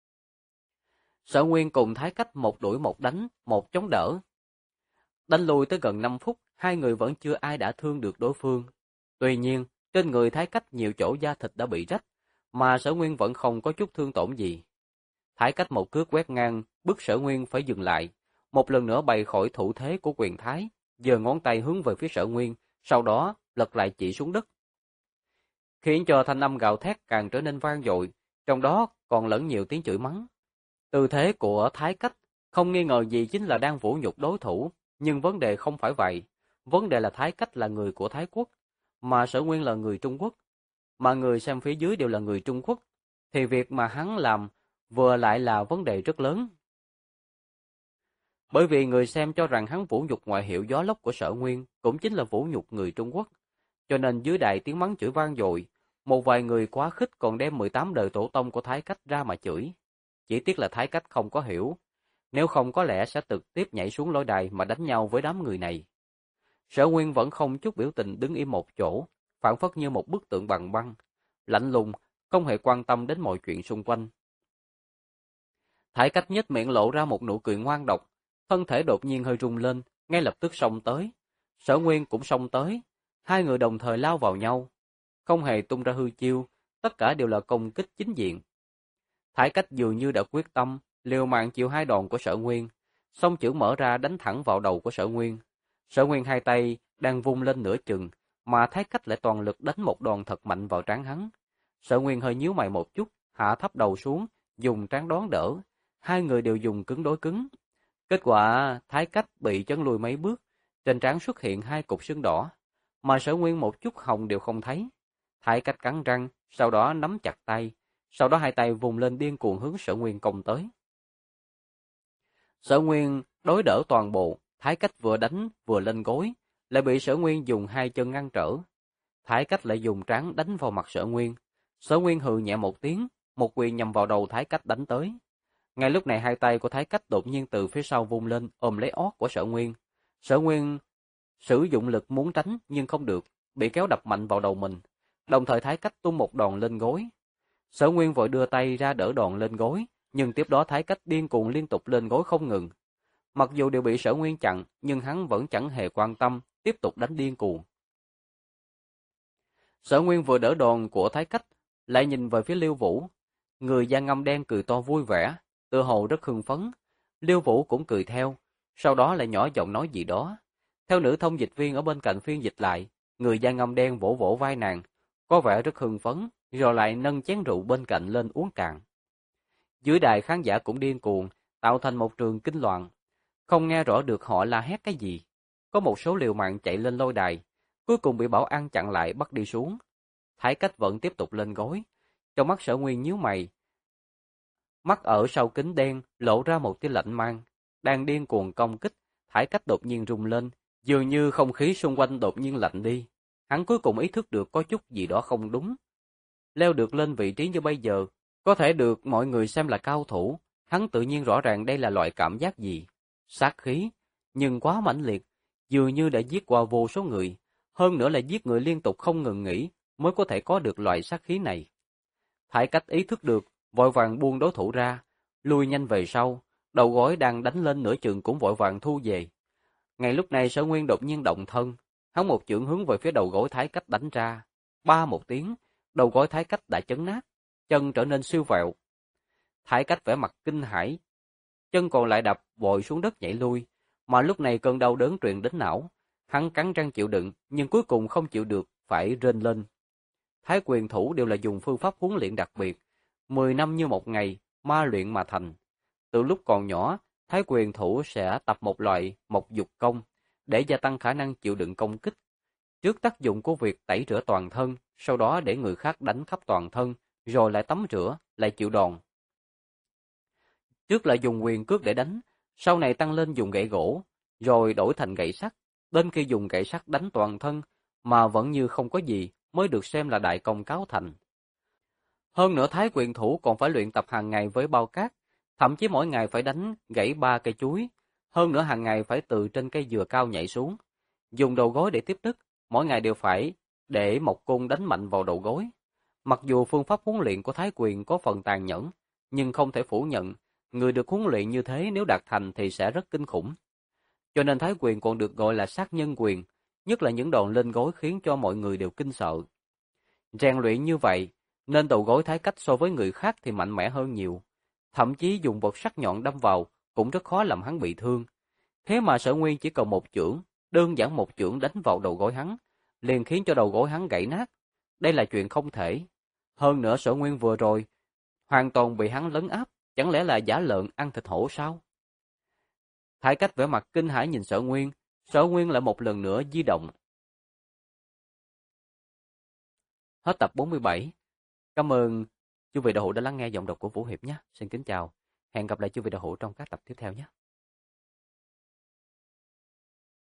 Sở Nguyên cùng Thái Cách một đuổi một đánh, một chống đỡ. Đánh lùi tới gần 5 phút, hai người vẫn chưa ai đã thương được đối phương. Tuy nhiên, trên người Thái Cách nhiều chỗ da thịt đã bị rách, mà Sở Nguyên vẫn không có chút thương tổn gì. Thái Cách một cước quét ngang, bức Sở Nguyên phải dừng lại, một lần nữa bày khỏi thủ thế của quyền Thái, giơ ngón tay hướng về phía Sở Nguyên, sau đó lật lại chỉ xuống đất, khiến cho thanh âm gào thét càng trở nên vang dội, trong đó còn lẫn nhiều tiếng chửi mắng. Tư thế của Thái Cách không nghi ngờ gì chính là đang vũ nhục đối thủ, nhưng vấn đề không phải vậy. Vấn đề là Thái Cách là người của Thái Quốc, mà Sở Nguyên là người Trung Quốc, mà người xem phía dưới đều là người Trung Quốc, thì việc mà hắn làm vừa lại là vấn đề rất lớn. Bởi vì người xem cho rằng hắn vũ nhục ngoại hiệu gió lốc của Sở Nguyên cũng chính là vũ nhục người Trung Quốc, cho nên dưới đài tiếng mắng chửi vang dội, một vài người quá khích còn đem 18 đời tổ tông của Thái Cách ra mà chửi. Chỉ tiếc là Thái Cách không có hiểu, nếu không có lẽ sẽ trực tiếp nhảy xuống lôi đài mà đánh nhau với đám người này. Sở Nguyên vẫn không chút biểu tình đứng im một chỗ, phảng phất như một bức tượng bằng băng, lạnh lùng, không hề quan tâm đến mọi chuyện xung quanh. Thái Cách nhếch miệng lộ ra một nụ cười ngoan độc, thân thể đột nhiên hơi rung lên, ngay lập tức xông tới. Sở Nguyên cũng xông tới, hai người đồng thời lao vào nhau, không hề tung ra hư chiêu, tất cả đều là công kích chính diện. Thái Cách dường như đã quyết tâm, liều mạng chịu hai đòn của Sở Nguyên, song chưởng mở ra đánh thẳng vào đầu của Sở Nguyên. Sở Nguyên hai tay đang vung lên nửa chừng, mà Thái Cách lại toàn lực đánh một đòn thật mạnh vào trán hắn. Sở Nguyên hơi nhíu mày một chút, hạ thấp đầu xuống, dùng trán đón đỡ. Hai người đều dùng cứng đối cứng. Kết quả, Thái Cách bị chấn lùi mấy bước, trên trán xuất hiện hai cục sưng đỏ, mà Sở Nguyên một chút hồng đều không thấy. Thái Cách cắn răng, sau đó nắm chặt tay, sau đó hai tay vùng lên điên cuồng hướng Sở Nguyên công tới. Sở Nguyên đối đỡ toàn bộ, Thái Cách vừa đánh vừa lên gối, lại bị Sở Nguyên dùng hai chân ngăn trở. Thái Cách lại dùng trán đánh vào mặt Sở Nguyên. Sở Nguyên hừ nhẹ một tiếng, một quyền nhằm vào đầu Thái Cách đánh tới. Ngay lúc này hai tay của Thái Cách đột nhiên từ phía sau vung lên ôm lấy ót của Sở Nguyên. Sở Nguyên sử dụng lực muốn tránh nhưng không được, bị kéo đập mạnh vào đầu mình. Đồng thời Thái Cách tung một đòn lên gối. Sở Nguyên vội đưa tay ra đỡ đòn lên gối, nhưng tiếp đó Thái Cách điên cuồng liên tục lên gối không ngừng. Mặc dù đều bị Sở Nguyên chặn, nhưng hắn vẫn chẳng hề quan tâm, tiếp tục đánh điên cuồng. Sở Nguyên vừa đỡ đòn của Thái Cách, lại nhìn về phía Liêu Vũ. Người da ngăm đen cười to vui vẻ, tựa hồ rất hưng phấn. Liêu Vũ cũng cười theo, sau đó lại nhỏ giọng nói gì đó. Theo nữ thông dịch viên ở bên cạnh phiên dịch lại, người da ngăm đen vỗ vỗ vai nàng, có vẻ rất hưng phấn, rồi lại nâng chén rượu bên cạnh lên uống cạn. Dưới đài khán giả cũng điên cuồng, tạo thành một trường kinh loạn. Không nghe rõ được họ la hét cái gì. Có một số liều mạng chạy lên lôi đài, cuối cùng bị bảo an chặn lại bắt đi xuống. Thái Cách vẫn tiếp tục lên gối. Trong mắt Sở Nguyên nhíu mày. Mắt ở sau kính đen lộ ra một tia lạnh mang. Đang điên cuồng công kích, Thái Cách đột nhiên rung lên, dường như không khí xung quanh đột nhiên lạnh đi. Hắn cuối cùng ý thức được có chút gì đó không đúng. Leo được lên vị trí như bây giờ, có thể được mọi người xem là cao thủ, hắn tự nhiên rõ ràng đây là loại cảm giác gì. Sát khí, nhưng quá mãnh liệt, dường như đã giết qua vô số người, hơn nữa là giết người liên tục không ngừng nghỉ, mới có thể có được loại sát khí này. Thái Cách ý thức được, vội vàng buông đối thủ ra, lui nhanh về sau, đầu gối đang đánh lên nửa chừng cũng vội vàng thu về. Ngay lúc này Sở Nguyên đột nhiên động thân, hắn một chưởng hướng về phía đầu gối Thái Cách đánh ra. Ba một tiếng, đầu gối Thái Cách đã chấn nát, chân trở nên siêu vẹo. Thái Cách vẻ mặt kinh hãi, chân còn lại đập vội xuống đất nhảy lui, mà lúc này cơn đau đớn truyền đến não, hắn cắn răng chịu đựng, nhưng cuối cùng không chịu được, phải rên lên. Thái quyền thủ đều là dùng phương pháp huấn luyện đặc biệt, 10 năm như một ngày, ma luyện mà thành. Từ lúc còn nhỏ, Thái quyền thủ sẽ tập một loại mộc dục công, để gia tăng khả năng chịu đựng công kích. Trước tác dụng của việc tẩy rửa toàn thân, sau đó để người khác đánh khắp toàn thân, rồi lại tắm rửa, lại chịu đòn. Trước lại dùng quyền cước để đánh, sau này tăng lên dùng gậy gỗ, rồi đổi thành gậy sắt, đến khi dùng gậy sắt đánh toàn thân, mà vẫn như không có gì, mới được xem là đại công cáo thành. Hơn nữa Thái quyền thủ còn phải luyện tập hàng ngày với bao cát, thậm chí mỗi ngày phải đánh gãy 3 cây chuối, hơn nữa hàng ngày phải từ trên cây dừa cao nhảy xuống, dùng đầu gối để tiếp đất, mỗi ngày đều phải để một côn đánh mạnh vào đầu gối. Mặc dù phương pháp huấn luyện của Thái quyền có phần tàn nhẫn, nhưng không thể phủ nhận, người được huấn luyện như thế nếu đạt thành thì sẽ rất kinh khủng. Cho nên Thái quyền còn được gọi là sát nhân quyền, nhất là những đòn lên gối khiến cho mọi người đều kinh sợ. Rèn luyện như vậy, nên đầu gối Thái Cách so với người khác thì mạnh mẽ hơn nhiều. Thậm chí dùng vật sắc nhọn đâm vào, cũng rất khó làm hắn bị thương. Thế mà Sở Nguyên chỉ cần một chưởng, đơn giản một chưởng đánh vào đầu gối hắn, liền khiến cho đầu gối hắn gãy nát. Đây là chuyện không thể. Hơn nữa Sở Nguyên vừa rồi, hoàn toàn bị hắn lấn áp, chẳng lẽ là giả lợn ăn thịt hổ sao? Thái Cách vẻ mặt kinh hãi nhìn Sở Nguyên lại một lần nữa di động. Hết tập 47. Cảm ơn chư vị đạo hữu đã lắng nghe giọng đọc của Vũ Hiệp nhé. Xin kính chào. Hẹn gặp lại chư vị đạo hữu trong các tập tiếp theo nhé.